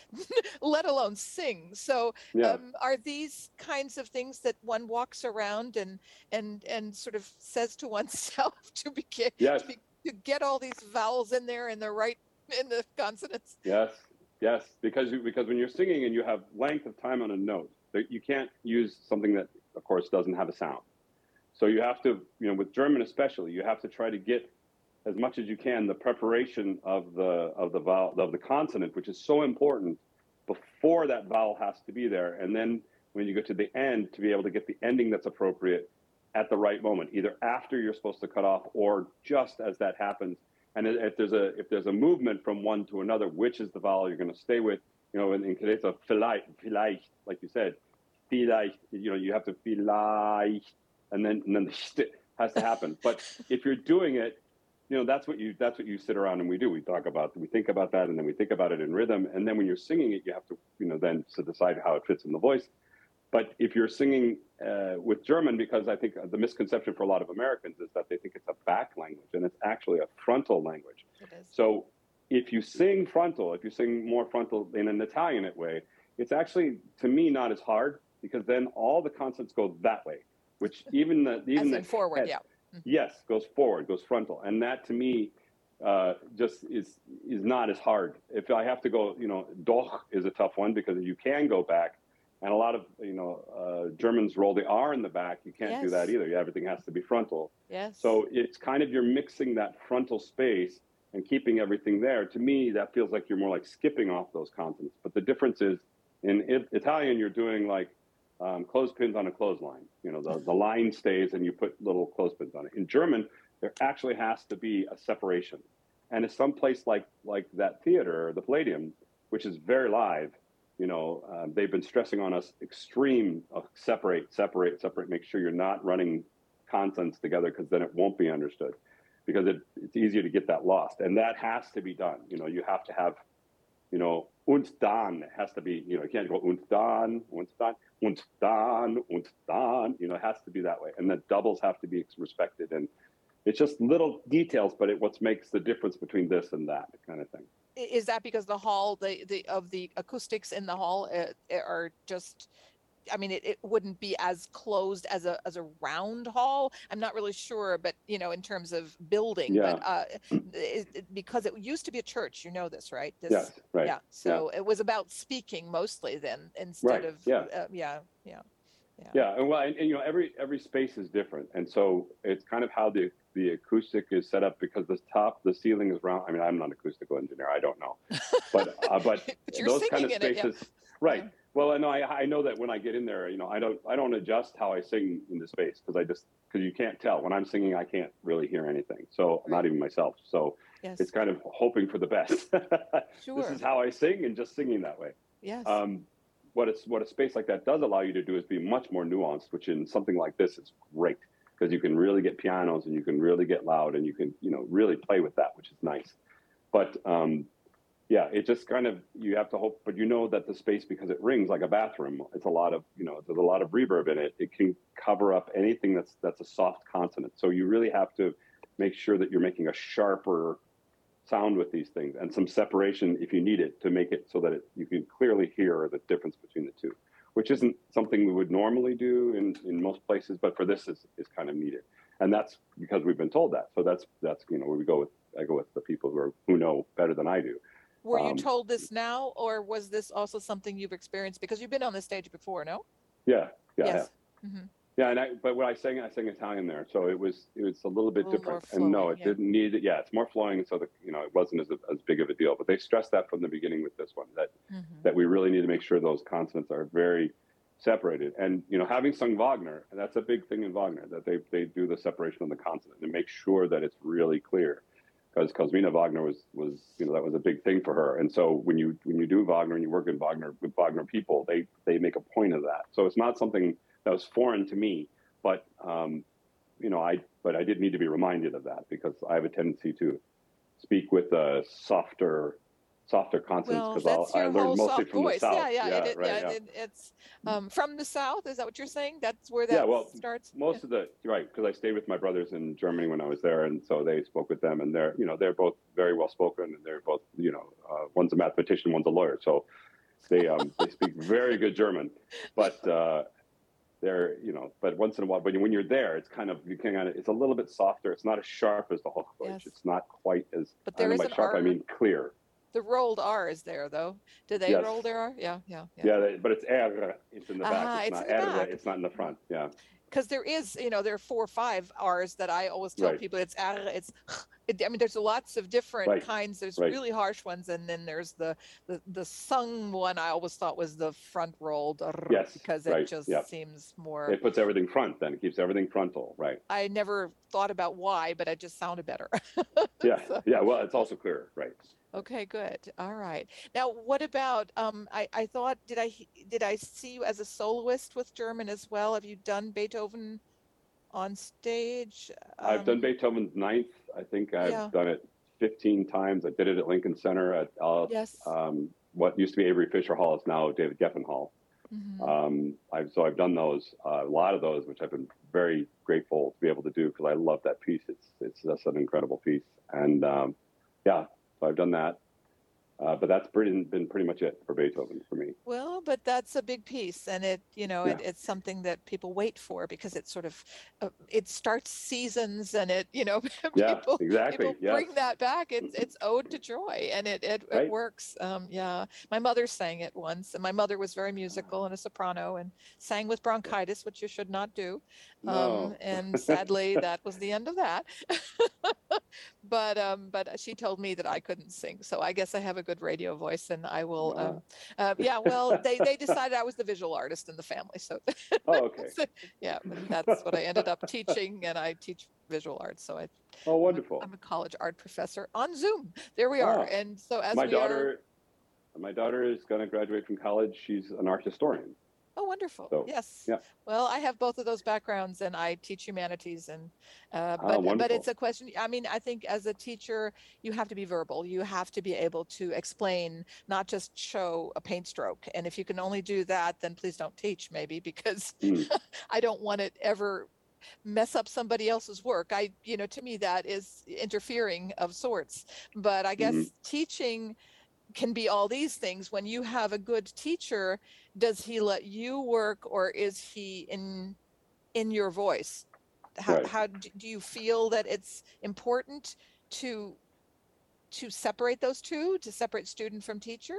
let alone sing. So are these kinds of things that one walks around and sort of says to oneself to get all these vowels in there in the consonants? Yes, because when you're singing and you have length of time on a note, you can't use something that, of course, doesn't have a sound. So you have to, with German especially, you have to try to get as much as you can the preparation of the vowel, of the consonant, which is so important, before that vowel has to be there, and then when you get to the end, to be able to get the ending that's appropriate at the right moment, either after you're supposed to cut off or just as that happens. And if there's a movement from one to another, which is the vowel you're going to stay with? In Cadenza, vielleicht, like you said, vielleicht, you have to vielleicht, and then the st has to happen. But if you're doing it, that's what you sit around and we do. We think about that, and then we think about it in rhythm. And then when you're singing it, you have to, then to decide how it fits in the voice. But if you're singing with German, because I think the misconception for a lot of Americans is that they think it's a back language, and it's actually a frontal language. It is. So if you sing frontal, if you sing more frontal in an Italian way, it's actually, to me, not as hard, because then all the consonants go that way, which even the forward, head, yes, goes forward, goes frontal, and that to me just is not as hard. If I have to go, doch is a tough one, because you can go back. And a lot of, Germans roll the R in the back. You can't do that either. Everything has to be frontal. Yes. So it's kind of, you're mixing that frontal space and keeping everything there. To me, that feels like you're more like skipping off those consonants. But the difference is, in Italian, you're doing like clothespins on a clothesline. The line stays and you put little clothespins on it. In German, there actually has to be a separation. And in some place like that theater, the Palladium, which is very live, they've been stressing on us extreme of separate, make sure you're not running consonants together, because then it won't be understood, because it's easier to get that lost. And that has to be done. You have to have, und dann, it has to be, you can't go und dann, it has to be that way. And the doubles have to be respected. And it's just little details, but what makes the difference between this and that kind of thing. Is that because the hall, the acoustics in the hall are just, it wouldn't be as closed as a round hall? I'm not really sure, but in terms of building, but because it used to be a church, this, right? Yes, right. Yeah. So it was about speaking mostly then, instead of yeah. And every space is different, and so it's kind of how the acoustic is set up, because the ceiling is round. I'm not an acoustical engineer, I don't know, but those kind of spaces, right? Yeah. Well, no, I know that when I get in there, I don't adjust how I sing in the space, because you can't tell. When I'm singing, I can't really hear anything, so not even myself. So it's kind of hoping for the best. Sure. This is how I sing, and just singing that way. Yes. What a space like that does allow you to do is be much more nuanced, which in something like this is great, because you can really get pianos and you can really get loud, and you can really play with that, which is nice. But it just kind of, you have to hope, but that the space, because it rings like a bathroom, it's a lot of there's a lot of reverb in it. It can cover up anything that's a soft consonant. So you really have to make sure that you're making a sharper sound with these things, and some separation if you need it, to make it so that you can clearly hear the difference between the two, which isn't something we would normally do in most places, but for this is kind of needed. And that's because we've been told that. So that's where I go with the people who know better than I do. Were you told this now, or was this also something you've experienced, because you've been on the stage before? No. Yes. Mm-hmm. Yeah, but when I sang Italian there, so it was a little bit different. And no, it didn't need it. Yeah, it's more flowing, so that it wasn't as big of a deal. But they stressed that from the beginning with this one, that we really need to make sure those consonants are very separated. And having sung Wagner, that's a big thing in Wagner, that they do the separation of the consonant and make sure that it's really clear. Because Cosima Wagner was that was a big thing for her. And so when you do Wagner and you work in Wagner with Wagner people, they make a point of that. So it's not something that was foreign to me, but I did need to be reminded of that, because I have a tendency to speak with a softer softer consonants Well, because that's I your learned whole mostly soft from the voice. South. It's from the South. Is that what you're saying? That's where Yeah, that well, starts? most of the, right, because I stayed with my brothers in Germany when I was there, and so they spoke with them, and they're both very well spoken, and they're both, one's a mathematician, one's a lawyer, so they speak very good German, but but once in a while, but when you're there, it's kind of, it's a little bit softer. It's not as sharp as the Hochdeutsch. Yes. It's not quite as, But I there don't is know, an by sharp, R. I mean clear. The rolled R is there, though. Do they Yes. roll their R? Yeah. Yeah, but it's R. It's in the back. It's It's in not the R. back. It's not in the front. Yeah. Because there is, there are 4 or 5 R's that I always tell Right. people it's R. There's lots of different Right. kinds. There's Right. really harsh ones, and then there's the sung one. I always thought was the front rolled R, Yes. because Right. it just Yeah. seems more. It puts everything front. Then it keeps everything frontal. Right. I never thought about why, but it just sounded better. Yeah. So- Yeah. Well, it's also clearer. Right. Okay, good. All right. Now, what about, I thought, did I see you as a soloist with German as well? Have you done Beethoven on stage? I've done Beethoven's Ninth. I think I've done it 15 times. I did it at Lincoln Center at Yes. what used to be Avery Fisher Hall is now David Geffen Hall. Mhm. I've done those, a lot of those, which I've been very grateful to be able to do because I love that piece. It's just an incredible piece. And so I've done that. But that's been pretty much it for Beethoven for me. Well, but that's a big piece, and it's something that people wait for because it's sort of it starts seasons, and Yeah, people exactly. Yes. bring that back. It's Ode to Joy, and it Right. works. Yeah, my mother sang it once, and my mother was very musical and a soprano, and sang with bronchitis, which you should not do. No. And sadly, that was the end of that. But she told me that I couldn't sing, so I guess I have a good radio voice, and I will. Well, they decided I was the visual artist in the family, so. Oh, okay. So, yeah, that's what I ended up teaching, and I teach visual arts, so Oh, wonderful. I'm a college art professor on Zoom. There we are, and so as my we daughter is going to graduate from college. She's an art historian. Oh, wonderful. So, Yes. yeah. Well, I have both of those backgrounds, and I teach humanities, and but wonderful. it's a question. I mean, I think as a teacher, you have to be verbal. You have to be able to explain, not just show a paint stroke. And if you can only do that, then please don't teach, maybe, because I don't want it ever mess up somebody else's work. To me, that is interfering of sorts. But I guess teaching can be all these things. When you have a good teacher, does he let you work, or is he in your voice? How do you feel that it's important to separate those two, to separate student from teacher?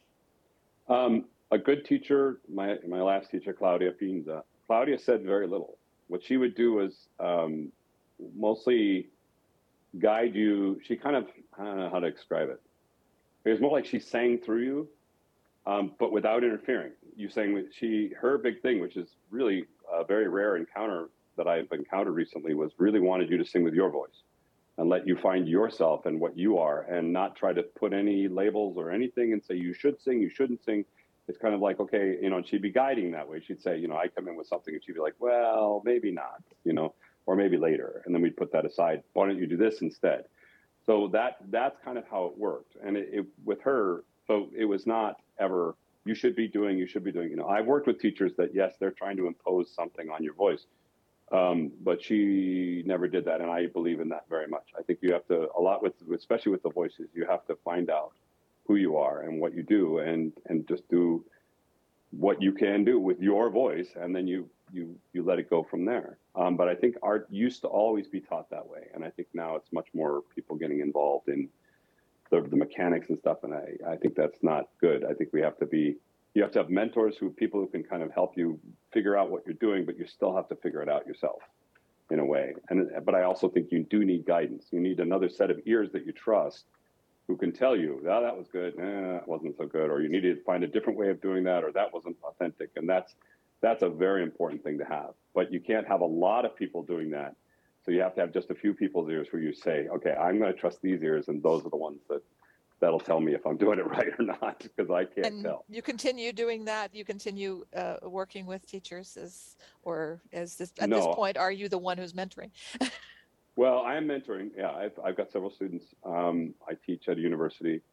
A good teacher, my last teacher, Claudia Pinza, Claudia said very little. What she would do was mostly guide you. She kind of, I don't know how to describe it. It was more like she sang through you, but without interfering. You sang with her big thing, which is really a very rare encounter that I've encountered recently, was really wanted you to sing with your voice and let you find yourself and what you are, and not try to put any labels or anything and say you should sing, you shouldn't sing. It's kind of like, okay, and she'd be guiding that way. She'd say, I come in with something, and she'd be like, well, maybe not, or maybe later. And then we'd put that aside. Why don't you do this instead? So that's kind of how it worked. And it with her, so it was not ever, you should be doing. I've worked with teachers that, yes, they're trying to impose something on your voice. But she never did that. And I believe in that very much. I think you have to, especially with the voices, you have to find out who you are and what you do, and just do what you can do with your voice. And then you let it go from there. But I think art used to always be taught that way. And I think now it's much more people getting involved in the mechanics and stuff. And I think that's not good. I think you have to have mentors, people who can kind of help you figure out what you're doing, but you still have to figure it out yourself in a way. But I also think you do need guidance. You need another set of ears that you trust, who can tell you, oh, that was good, that wasn't so good, or you need to find a different way of doing that, or that wasn't authentic. And that's a very important thing to have. But you can't have a lot of people doing that. So you have to have just a few people's ears where you say, okay, I'm going to trust these ears, and those are the ones that'll tell me if I'm doing it right or not, because I can't tell. You continue doing that? You continue working with teachers, at this point, are you the one who's mentoring? Well, I am mentoring. Yeah, I've got several students. I teach at a university,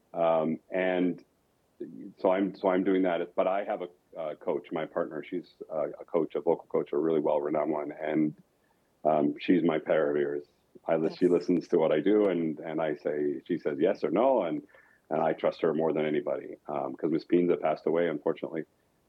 And so I'm doing that. But I have a coach, my partner. She's a coach, a vocal coach, a really well-renowned one, and she's my pair of ears. She listens to what I do, and she says yes or no, and I trust her more than anybody, because Miss Pinza passed away, unfortunately.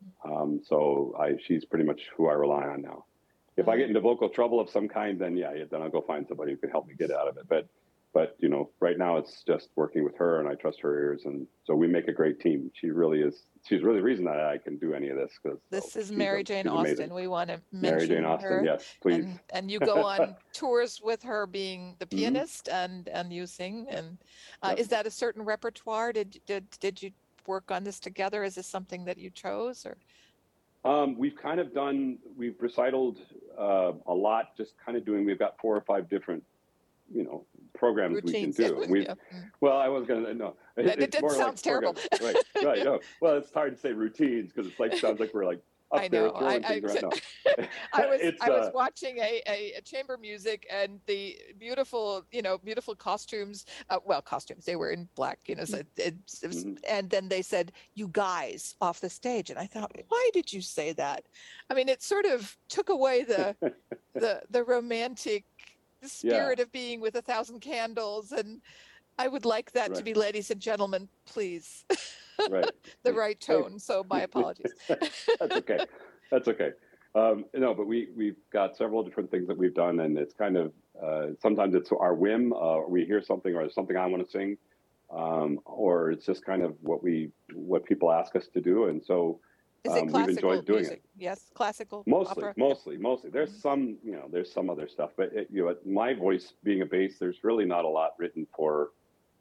So she's pretty much who I rely on now. If I get into vocal trouble of some kind, then then I'll go find somebody who can help me get out of it. But right now it's just working with her, and I trust her ears, and so we make a great team. She really is. She's really the reason that I can do any of this. This is Mary Jane Austen. We want to mention Mary Jane Austen, her. yes, please. And you go on tours with her being the pianist, and you sing. And is that a certain repertoire? Did you work on this together? Is this something that you chose, or? We've recitaled a lot, just kind of we've got 4 or 5 different, programs routines, we can do. Well, I was going to, no. It sounds terrible. Right. No. Well, it's hard to say routines because it sounds like we're like up there throwing things right now. I was watching a chamber music, and the beautiful costumes. Costumes. They were in black, so and then they said, "You guys," off the stage, and I thought, why did you say that? I mean, it sort of took away the romantic spirit of being with 1,000 candles, and I would like that to be, ladies and gentlemen, please. Right. The right tone. So my apologies. That's okay. No, but we've got several different things that we've done, and it's kind of sometimes it's our whim. We hear something, or something I want to sing, or it's just kind of what people ask us to do, and so. Is it classical we've enjoyed doing music? Yes, classical. Mostly. Opera. There's some, there's some other stuff, but my voice being a bass, there's really not a lot written for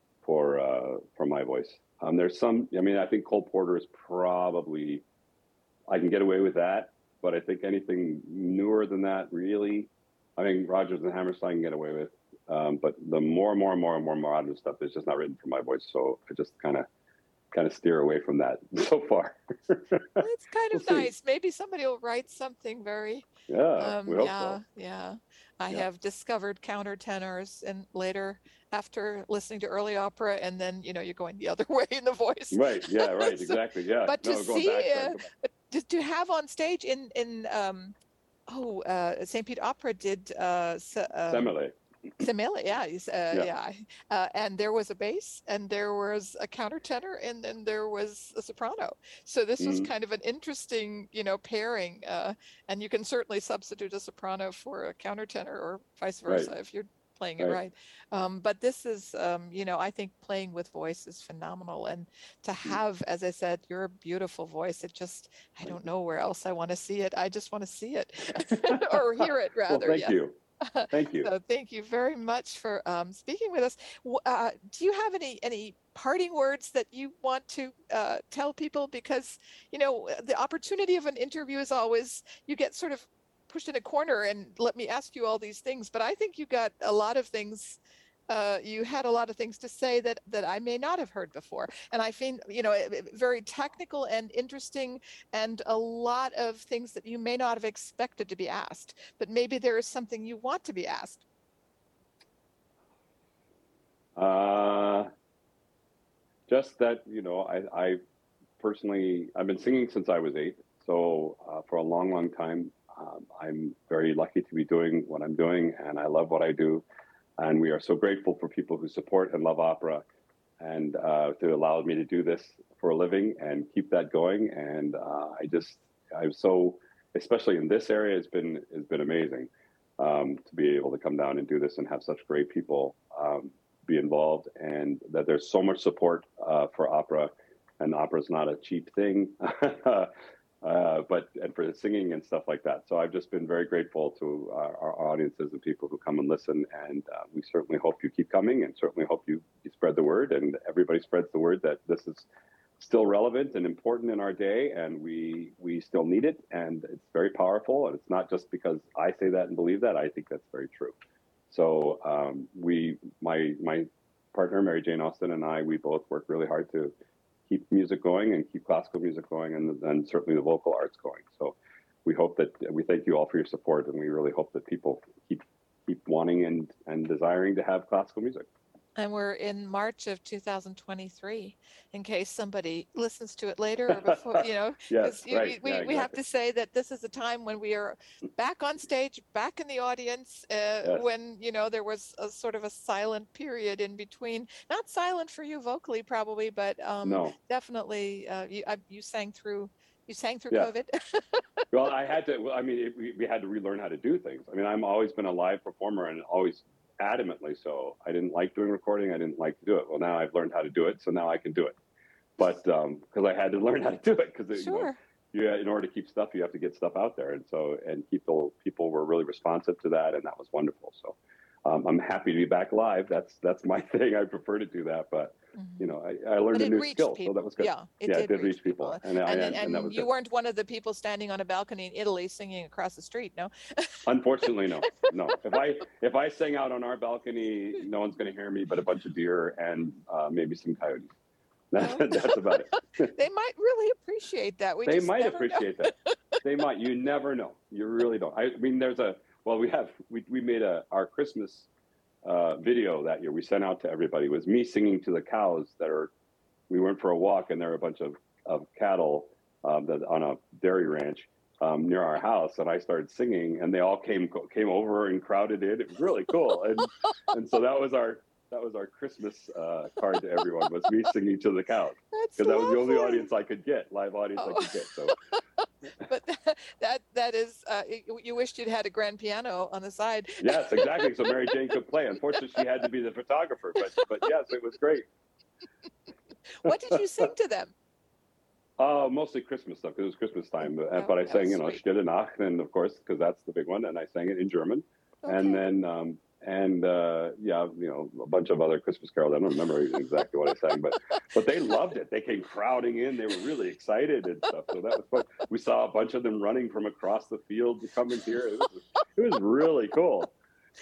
my voice. There's some. I mean, I think Cole Porter is probably, I can get away with that, but I think anything newer than that, really, I think Rodgers and Hammerstein can get away with. But the more modern stuff is just not written for my voice, so I just kind of steer away from that so far. It's kind of nice. Maybe somebody will write something very. We hope so. Yeah. I have discovered countertenors, and later, after listening to early opera, and then you're going the other way in the voice. Right. Yeah. Right. Exactly. Yeah. But to to have on stage in St. Pete Opera did Semele. Semele, and there was a bass, and there was a countertenor, and then there was a soprano. So this was kind of an interesting, pairing. And you can certainly substitute a soprano for a countertenor, or vice versa, if you're playing it right. But this is, I think playing with voice is phenomenal. And to have, as I said, your beautiful voice, I don't know where else I want to see it. I just want to see it or hear it, rather. Well, thank you. Thank you. So thank you very much for speaking with us. Do you have any parting words that you want to tell people? Because, the opportunity of an interview is always, you get sort of pushed in a corner and let me ask you all these things. But I think you got a lot of things. You had a lot of things to say that I may not have heard before. And I find, very technical and interesting, and a lot of things that you may not have expected to be asked, but maybe there is something you want to be asked. Just that, I personally, I've been singing since I was 8. So for a long, long time, I'm very lucky to be doing what I'm doing, and I love what I do. And we are so grateful for people who support and love opera, and to allow me to do this for a living and keep that going. And I'm so, especially in this area, it's been amazing to be able to come down and do this and have such great people be involved, and that there's so much support for opera, and opera is not a cheap thing. And for the singing and stuff like that. So I've just been very grateful to our audiences and people who come and listen. And we certainly hope you keep coming, and certainly hope you spread the word, and everybody spreads the word that this is still relevant and important in our day. And we still need it. And it's very powerful. And it's not just because I say that and believe that. I think that's very true. So my partner, Mary Jane Austen, and we both work really hard to keep music going and keep classical music going, and certainly the vocal arts going. So we thank you all for your support, and we really hope that people keep wanting and desiring to have classical music. And we're in March of 2023, in case somebody listens to it later or before, Yes, because right. we, Yeah, we have exactly. to say that this is a time when we are back on stage, back in the audience, Yes. when, there was a sort of a silent period in between. Not silent for you vocally, probably, but No. definitely you sang through. You sang through Yeah. COVID. Well, I had to. Well, I mean, we had to relearn how to do things. I mean, I've always been a live performer and always adamantly so. I didn't like doing recording. I didn't like to do it. Well, now I've learned how to do it, so now I can do it. But because I had to learn how to do it, because Sure. in order to keep stuff, you have to get stuff out there, and people were really responsive to that, and that was wonderful. So I'm happy to be back live. That's my thing. I prefer to do that, but I learned a new skill, so that was good. Yeah, it did reach people, and that was you good. weren't one of the people standing on a balcony in Italy singing across the street, no? Unfortunately, no. If I sing out on our balcony, no one's going to hear me, but a bunch of deer and maybe some coyotes. That's about it. They might really appreciate that. They might appreciate that. They might. You never know. You really don't. I mean, we made our Christmas video that year. We sent out to everybody. It was me singing to the cows we went for a walk, and there were a bunch of cattle that on a dairy ranch near our house, and I started singing, and they all came over and crowded in. It was really cool, and so that was our Christmas card to everyone, was me singing to the cows, because that was the only audience I could get, live audience I could get. So, but that is you wished you'd had a grand piano on the side. Yes, exactly. So Mary Jane could play. Unfortunately, she had to be the photographer, but yes, it was great. What did you sing to them? Mostly Christmas stuff, because it was Christmas time. But I sang, Stille Nacht, and of course, because that's the big one, and I sang it in German. Okay. And then, a bunch of other Christmas carols. I don't remember exactly what I sang, but they loved it. They came crowding in. They were really excited and stuff. So that was fun. We saw a bunch of them running from across the field to come in here. It was really cool.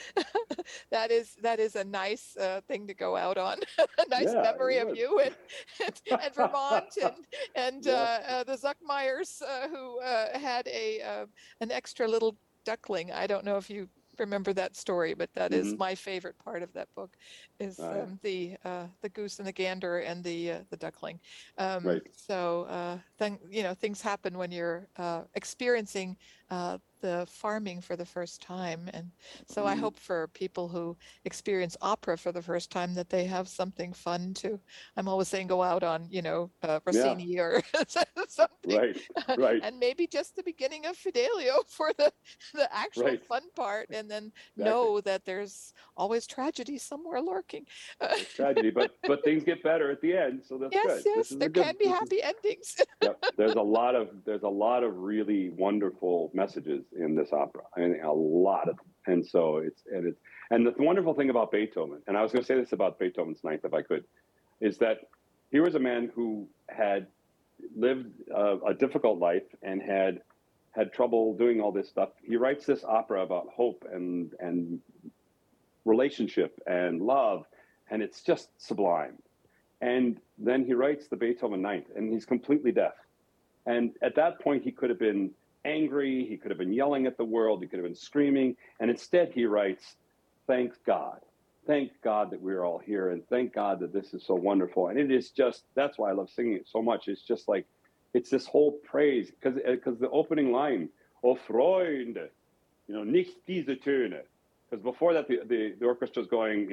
That is a nice thing to go out on. A nice memory of you and Vermont and the Zuckmeyers who had an extra little duckling. I don't know if you remember that story, but that is my favorite part of that book, is the goose and the gander and the duckling. Right. So things happen when you're experiencing the farming for the first time, and so I hope for people who experience opera for the first time that they have something fun to. I'm always saying go out on Rossini or something, right, and maybe just the beginning of Fidelio for the actual fun part, and then know that there's always tragedy somewhere lurking. Tragedy, but things get better at the end, so that's good. Yes, there can be happy endings. Yep, there's a lot of really wonderful messages in this opera. I mean, a lot of them. And so and the wonderful thing about Beethoven, and I was going to say this about Beethoven's Ninth if I could, is that he was a man who had lived a difficult life and had trouble doing all this stuff. He writes this opera about hope and relationship and love, and it's just sublime. And then he writes the Beethoven Ninth, and he's completely deaf. And at that point, he could have been angry, he could have been yelling at the world, he could have been screaming, and instead he writes, thank God that we're all here, and thank God that this is so wonderful. And it is just, that's why I love singing it so much. It's just like, it's this whole praise, because the opening line, "O Freunde," nicht diese Töne, because before that the orchestra's going,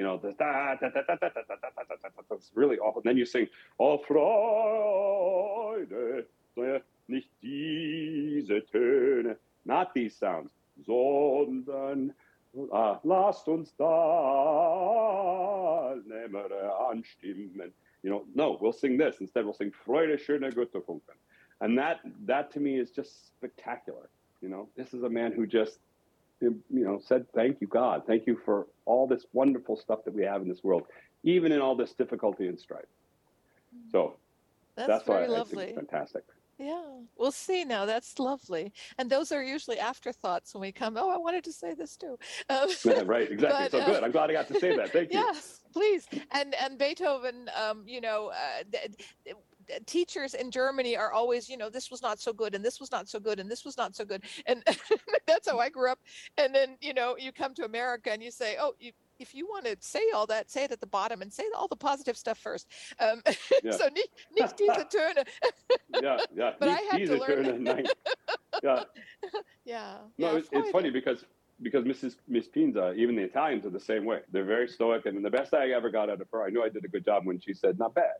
that's really awful. And then you sing, "O Freunde, nicht diese Töne," not these sounds, sondern lasst uns teilnehmer anstimmen. No, we'll sing this. Instead, we'll sing Freude, schöne Götterfunken. And that to me is just spectacular. This is a man who just, said, thank you, God. Thank you for all this wonderful stuff that we have in this world, even in all this difficulty and strife. So that's why I think it's fantastic. Yeah, we'll see now. That's lovely. And those are usually afterthoughts when we come, I wanted to say this too. Right, exactly. But, so good. I'm glad I got to say that. Thank you. Yes, please. And Beethoven, teachers in Germany are always, this was not so good, and this was not so good, and this was not so good. And that's how I grew up. And then, you come to America and you say, if you want to say all that, say it at the bottom and say all the positive stuff first. So nicht diese Töne. But I had to learn. Töne, No, it's funny because Miss Pinza, even the Italians are the same way. They're very stoic, and the best I ever got out of her, I knew I did a good job when she said, "Not bad."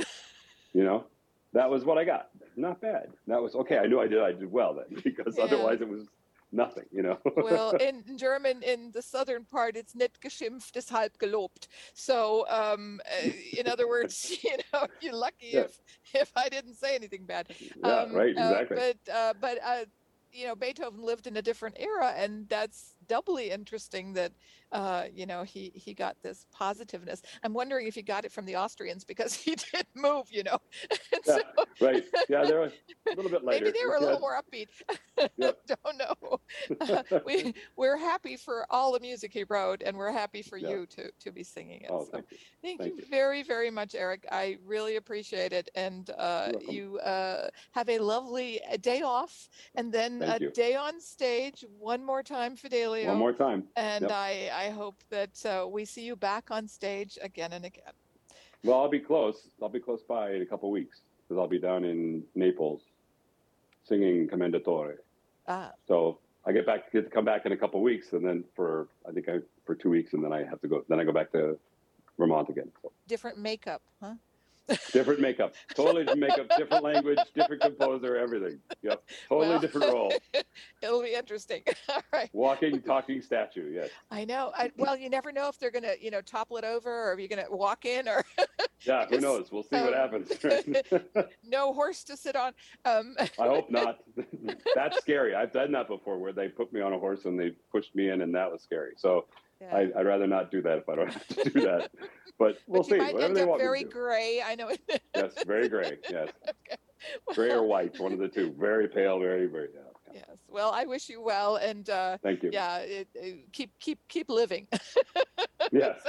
That was what I got. Not bad. That was okay. I knew I did well then, because otherwise it was nothing, Well, in German, in the southern part, it's nicht geschimpft, ist halb gelobt. So, in other words, you're lucky if I didn't say anything bad. Right, exactly. But Beethoven lived in a different era, and that's doubly interesting that he got this positiveness. I'm wondering if he got it from the Austrians, because he did move, Right. Yeah, they were a little bit later. Maybe they were a little more upbeat. Don't know. We're happy for all the music he wrote, and we're happy for you to be singing it. So thank you very, very much, Eric. I really appreciate it. And you have a lovely day off, and then a day on stage one more time, Fidelio. One more time. And I hope that we see you back on stage again and again. Well, I'll be close. I'll be close by in a couple of weeks, because I'll be down in Naples singing Commendatore. So I get to come back in a couple of weeks, and then for 2 weeks, and then I have to go. Then I go back to Vermont again. So. Different makeup, huh? Different makeup, totally different makeup, different language, different composer, everything. Yep, totally different role. It'll be interesting. All right. Walking, talking statue. Yes. I know. Well, you never know if they're going to, topple it over, or if you're going to walk in, or. Yeah, who knows? We'll see what happens. No horse to sit on. I hope not. That's scary. I've done that before, where they put me on a horse and they pushed me in, and that was scary. So I'd rather not do that if I don't have to do that. But we'll see. Might end up very gray. I know. Yes, very gray. Yes. Okay. Gray or white, one of the two. Very pale, very, very. Yes. Well, I wish you well, and thank you. Yeah, keep living. Yes.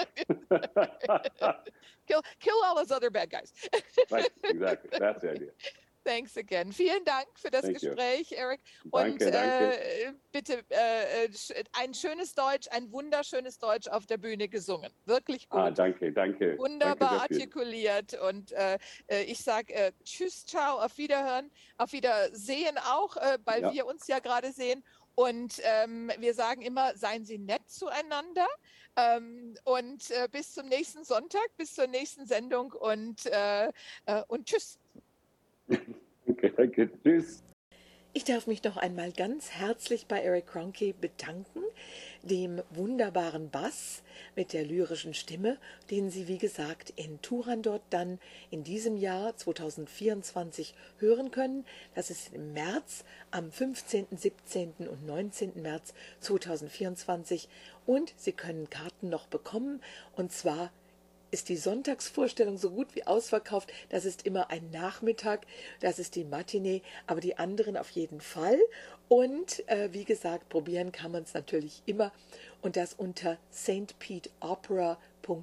Kill all those other bad guys. Right. Exactly. That's the idea. Thanks again. Vielen Dank für das Gespräch, Eric. Und danke. Bitte ein schönes Deutsch, ein wunderschönes Deutsch auf der Bühne gesungen. Wirklich gut. Danke. Wunderbar artikuliert. Und ich sage tschüss, ciao, auf Wiederhören, auf Wiedersehen auch, weil wir uns ja gerade sehen. Und wir sagen immer, seien Sie nett zueinander. Und bis zum nächsten Sonntag, bis zur nächsten Sendung, und tschüss. Okay, danke. Tschüss. Ich darf mich noch einmal ganz herzlich bei Eric Cronkey bedanken, dem wunderbaren Bass mit der lyrischen Stimme, den Sie, wie gesagt, in Turandot dann in diesem Jahr 2024 hören können. Das ist im März, am 15., 17. und 19. März 2024. Und Sie können Karten noch bekommen, und zwar ist die Sonntagsvorstellung so gut wie ausverkauft. Das ist immer ein Nachmittag, das ist die Matinee, aber die anderen auf jeden Fall. Und wie gesagt, probieren kann man es natürlich immer, und das unter stpetopera.org.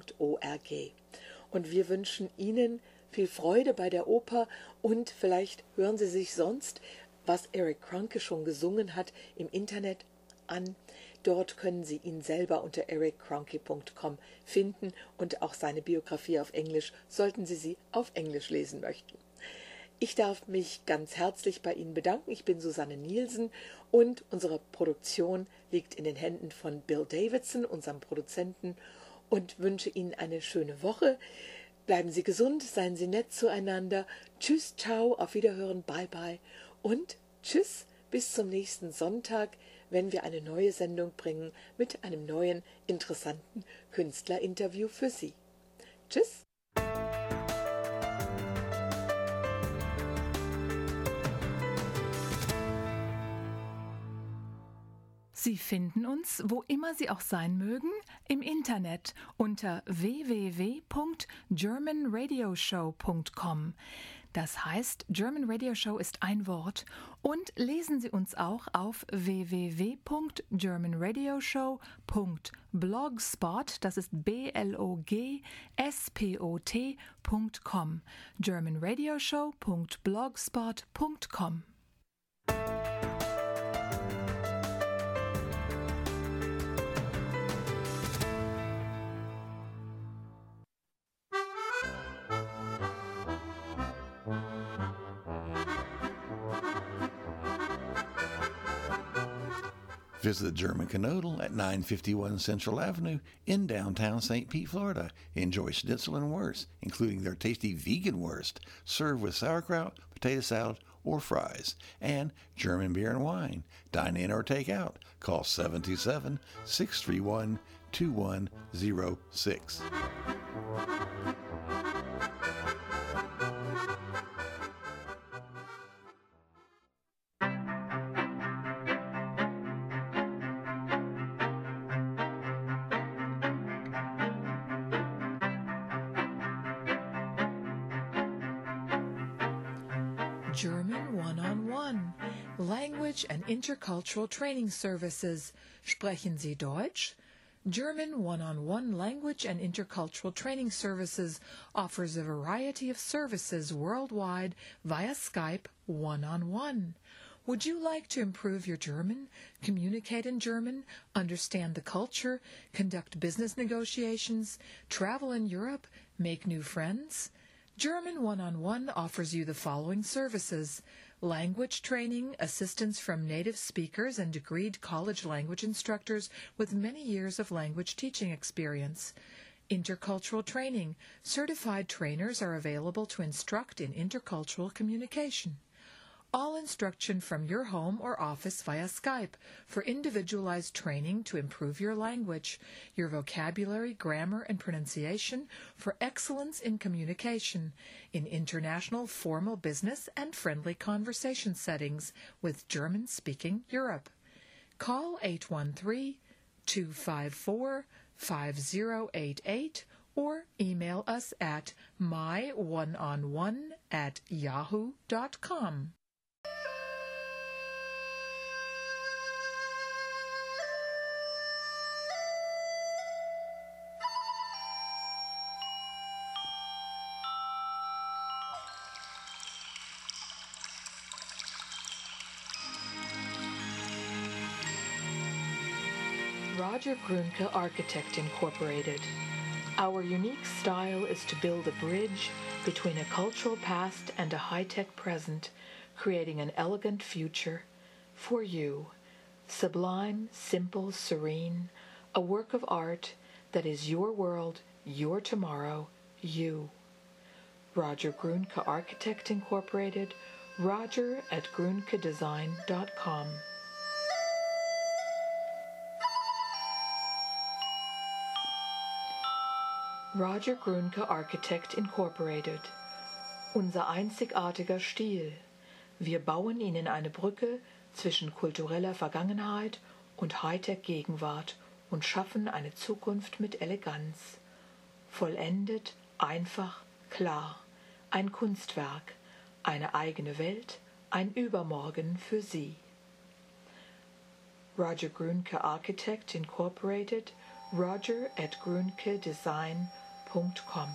Und wir wünschen Ihnen viel Freude bei der Oper, und vielleicht hören Sie sich sonst, was Eric Cronkey schon gesungen hat, im Internet an. Dort können Sie ihn selber unter ericcronkey.com finden, und auch seine Biografie auf Englisch, sollten Sie sie auf Englisch lesen möchten. Ich darf mich ganz herzlich bei Ihnen bedanken. Ich bin Susanne Nielsen, und unsere Produktion liegt in den Händen von Bill Davidson, unserem Produzenten, und wünsche Ihnen eine schöne Woche. Bleiben Sie gesund, seien Sie nett zueinander. Tschüss, ciao, auf Wiederhören, bye bye, und tschüss, bis zum nächsten Sonntag, wenn wir eine neue Sendung bringen mit einem neuen, interessanten Künstlerinterview für Sie. Tschüss! Sie finden uns, wo immer Sie auch sein mögen, im Internet unter www.germanradioshow.com. Das heißt, German Radio Show ist ein Wort, und lesen Sie uns auch auf www.germanradioshow.blogspot, das ist blogspot.com, germanradioshow.blogspot.com. Visit the German Canodal at 951 Central Avenue in downtown St. Pete, Florida. Enjoy schnitzel and wurst, including their tasty vegan wurst, served with sauerkraut, potato salad, or fries, and German beer and wine. Dine in or take out. Call 727-631-2106. German One-on-One, Language and Intercultural Training Services. Sprechen Sie Deutsch? German One-on-One Language and Intercultural Training Services offers a variety of services worldwide via Skype one-on-one. Would you like to improve your German, communicate in German, understand the culture, conduct business negotiations, travel in Europe, make new friends? German One-on-One offers you the following services: language training, assistance from native speakers and degreed college language instructors with many years of language teaching experience. Intercultural training. Certified trainers are available to instruct in intercultural communication. All instruction from your home or office via Skype for individualized training to improve your language, your vocabulary, grammar, and pronunciation for excellence in communication in international formal business and friendly conversation settings with German-speaking Europe. Call 813-254-5088 or email us at myoneonone@yahoo.com. Roger Grunke Architect Incorporated. Our unique style is to build a bridge between a cultural past and a high-tech present, creating an elegant future for you. Sublime, simple, serene, a work of art that is your world, your tomorrow, you. Roger Grunke Architect Incorporated, roger@grunkedesign.com. Roger Grunke Architect Incorporated. Unser einzigartiger Stil. Wir bauen Ihnen eine Brücke zwischen kultureller Vergangenheit und Hightech-Gegenwart und schaffen eine Zukunft mit Eleganz. Vollendet, einfach, klar. Ein Kunstwerk, eine eigene Welt, ein Übermorgen für Sie. Roger Grunke Architect Incorporated, roger@grunkedesign.com.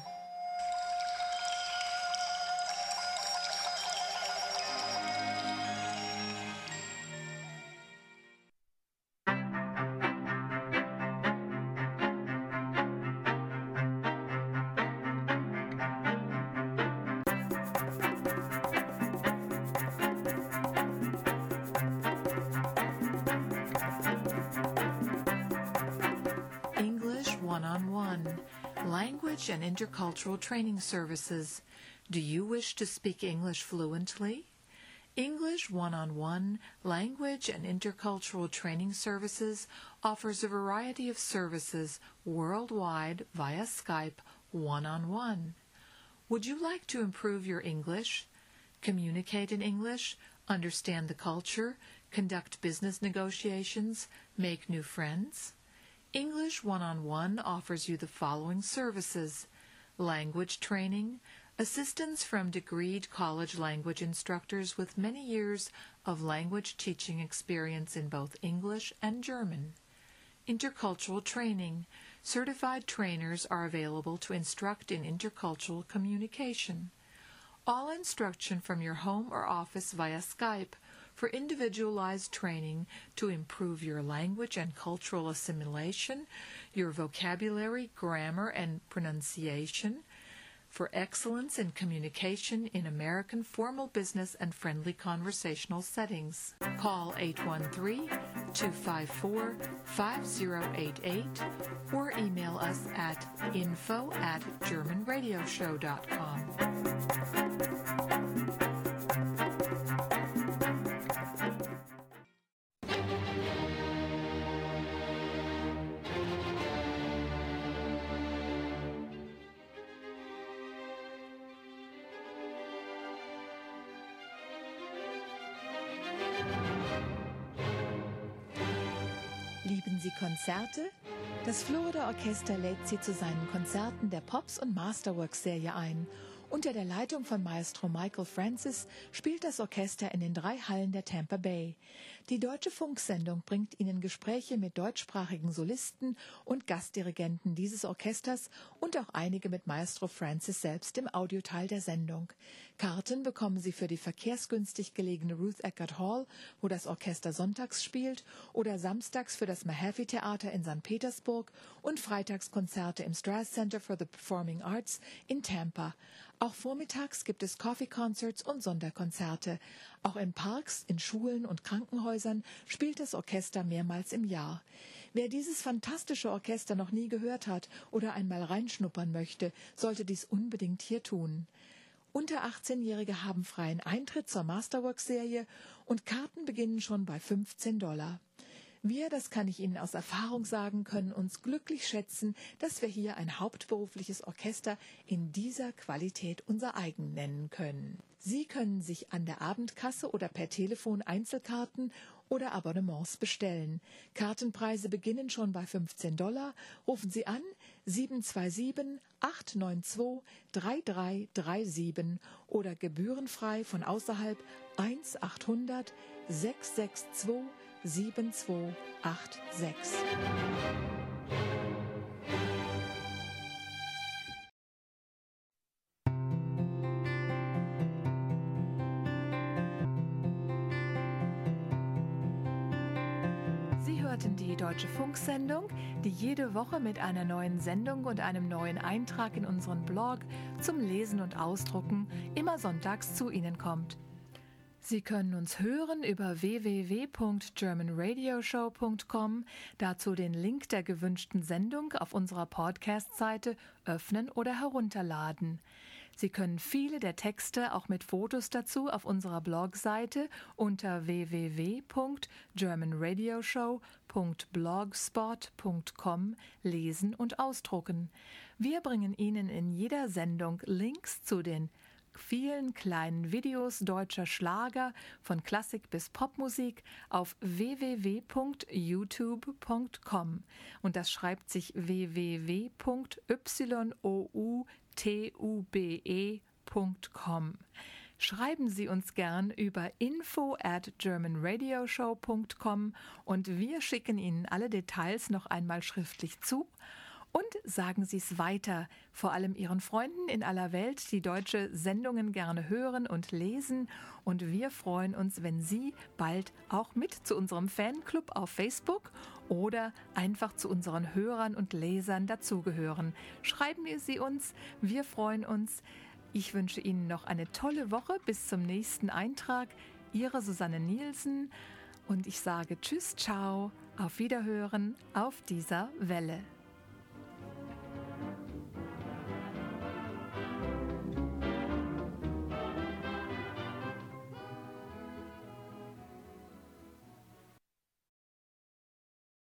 One-on-One, Language and Intercultural Training Services. Do you wish to speak English fluently? English One-on-One, Language and Intercultural Training Services offers a variety of services worldwide via Skype one-on-one. Would you like to improve your English, communicate in English, understand the culture, conduct business negotiations, make new friends? English One-on-One offers you the following services: language training, assistance from degreed college language instructors with many years of language teaching experience in both English and German. Intercultural training, certified trainers are available to instruct in intercultural communication. All instruction from your home or office via Skype for individualized training to improve your language and cultural assimilation, your vocabulary, grammar, and pronunciation, for excellence in communication in American formal business and friendly conversational settings. Call 813-254-5088 or email us at info@germanradioshow.com. Lieben Sie Konzerte? Das Florida Orchester lädt Sie zu seinen Konzerten der Pops- und Masterworks-Serie ein. Unter der Leitung von Maestro Michael Francis spielt das Orchester in den 3 Hallen der Tampa Bay. Die Deutsche Funksendung bringt Ihnen Gespräche mit deutschsprachigen Solisten und Gastdirigenten dieses Orchesters und auch einige mit Maestro Francis selbst im Audioteil der Sendung. Karten bekommen Sie für die verkehrsgünstig gelegene Ruth Eckerd Hall, wo das Orchester sonntags spielt, oder samstags für das Mahaffey Theater in St. Petersburg und Freitagskonzerte im Strass Center for the Performing Arts in Tampa. Auch vormittags gibt es Coffee Concerts und Sonderkonzerte. Auch in Parks, in Schulen und Krankenhäusern spielt das Orchester mehrmals im Jahr. Wer dieses fantastische Orchester noch nie gehört hat oder einmal reinschnuppern möchte, sollte dies unbedingt hier tun. Unter 18-Jährige haben freien Eintritt zur Masterworks-Serie und Karten beginnen schon bei $15. Wir, das kann ich Ihnen aus Erfahrung sagen, können uns glücklich schätzen, dass wir hier ein hauptberufliches Orchester in dieser Qualität unser eigen nennen können. Sie können sich an der Abendkasse oder per Telefon Einzelkarten oder Abonnements bestellen. Kartenpreise beginnen schon bei $15. Rufen Sie an 727-892-3337 oder gebührenfrei von außerhalb 1-800-662 7286. Sie hörten die Deutsche Funksendung, die jede Woche mit einer neuen Sendung und einem neuen Eintrag in unseren Blog zum Lesen und Ausdrucken immer sonntags zu Ihnen kommt. Sie können uns hören über www.germanradioshow.com, dazu den Link der gewünschten Sendung auf unserer Podcast-Seite öffnen oder herunterladen. Sie können viele der Texte auch mit Fotos dazu auf unserer Blogseite unter www.germanradioshow.blogspot.com lesen und ausdrucken. Wir bringen Ihnen in jeder Sendung Links zu den vielen kleinen Videos deutscher Schlager von Klassik bis Popmusik auf www.youtube.com und das schreibt sich www.youtube.com. Schreiben Sie uns gern über info@germanradioshow.com und wir schicken Ihnen alle Details noch einmal schriftlich zu. Und sagen Sie es weiter, vor allem Ihren Freunden in aller Welt, die deutsche Sendungen gerne hören und lesen. Und wir freuen uns, wenn Sie bald auch mit zu unserem Fanclub auf Facebook oder einfach zu unseren Hörern und Lesern dazugehören. Schreiben Sie uns, wir freuen uns. Ich wünsche Ihnen noch eine tolle Woche. Bis zum nächsten Eintrag. Ihre Susanne Nielsen. Und ich sage Tschüss, ciao, auf Wiederhören auf dieser Welle.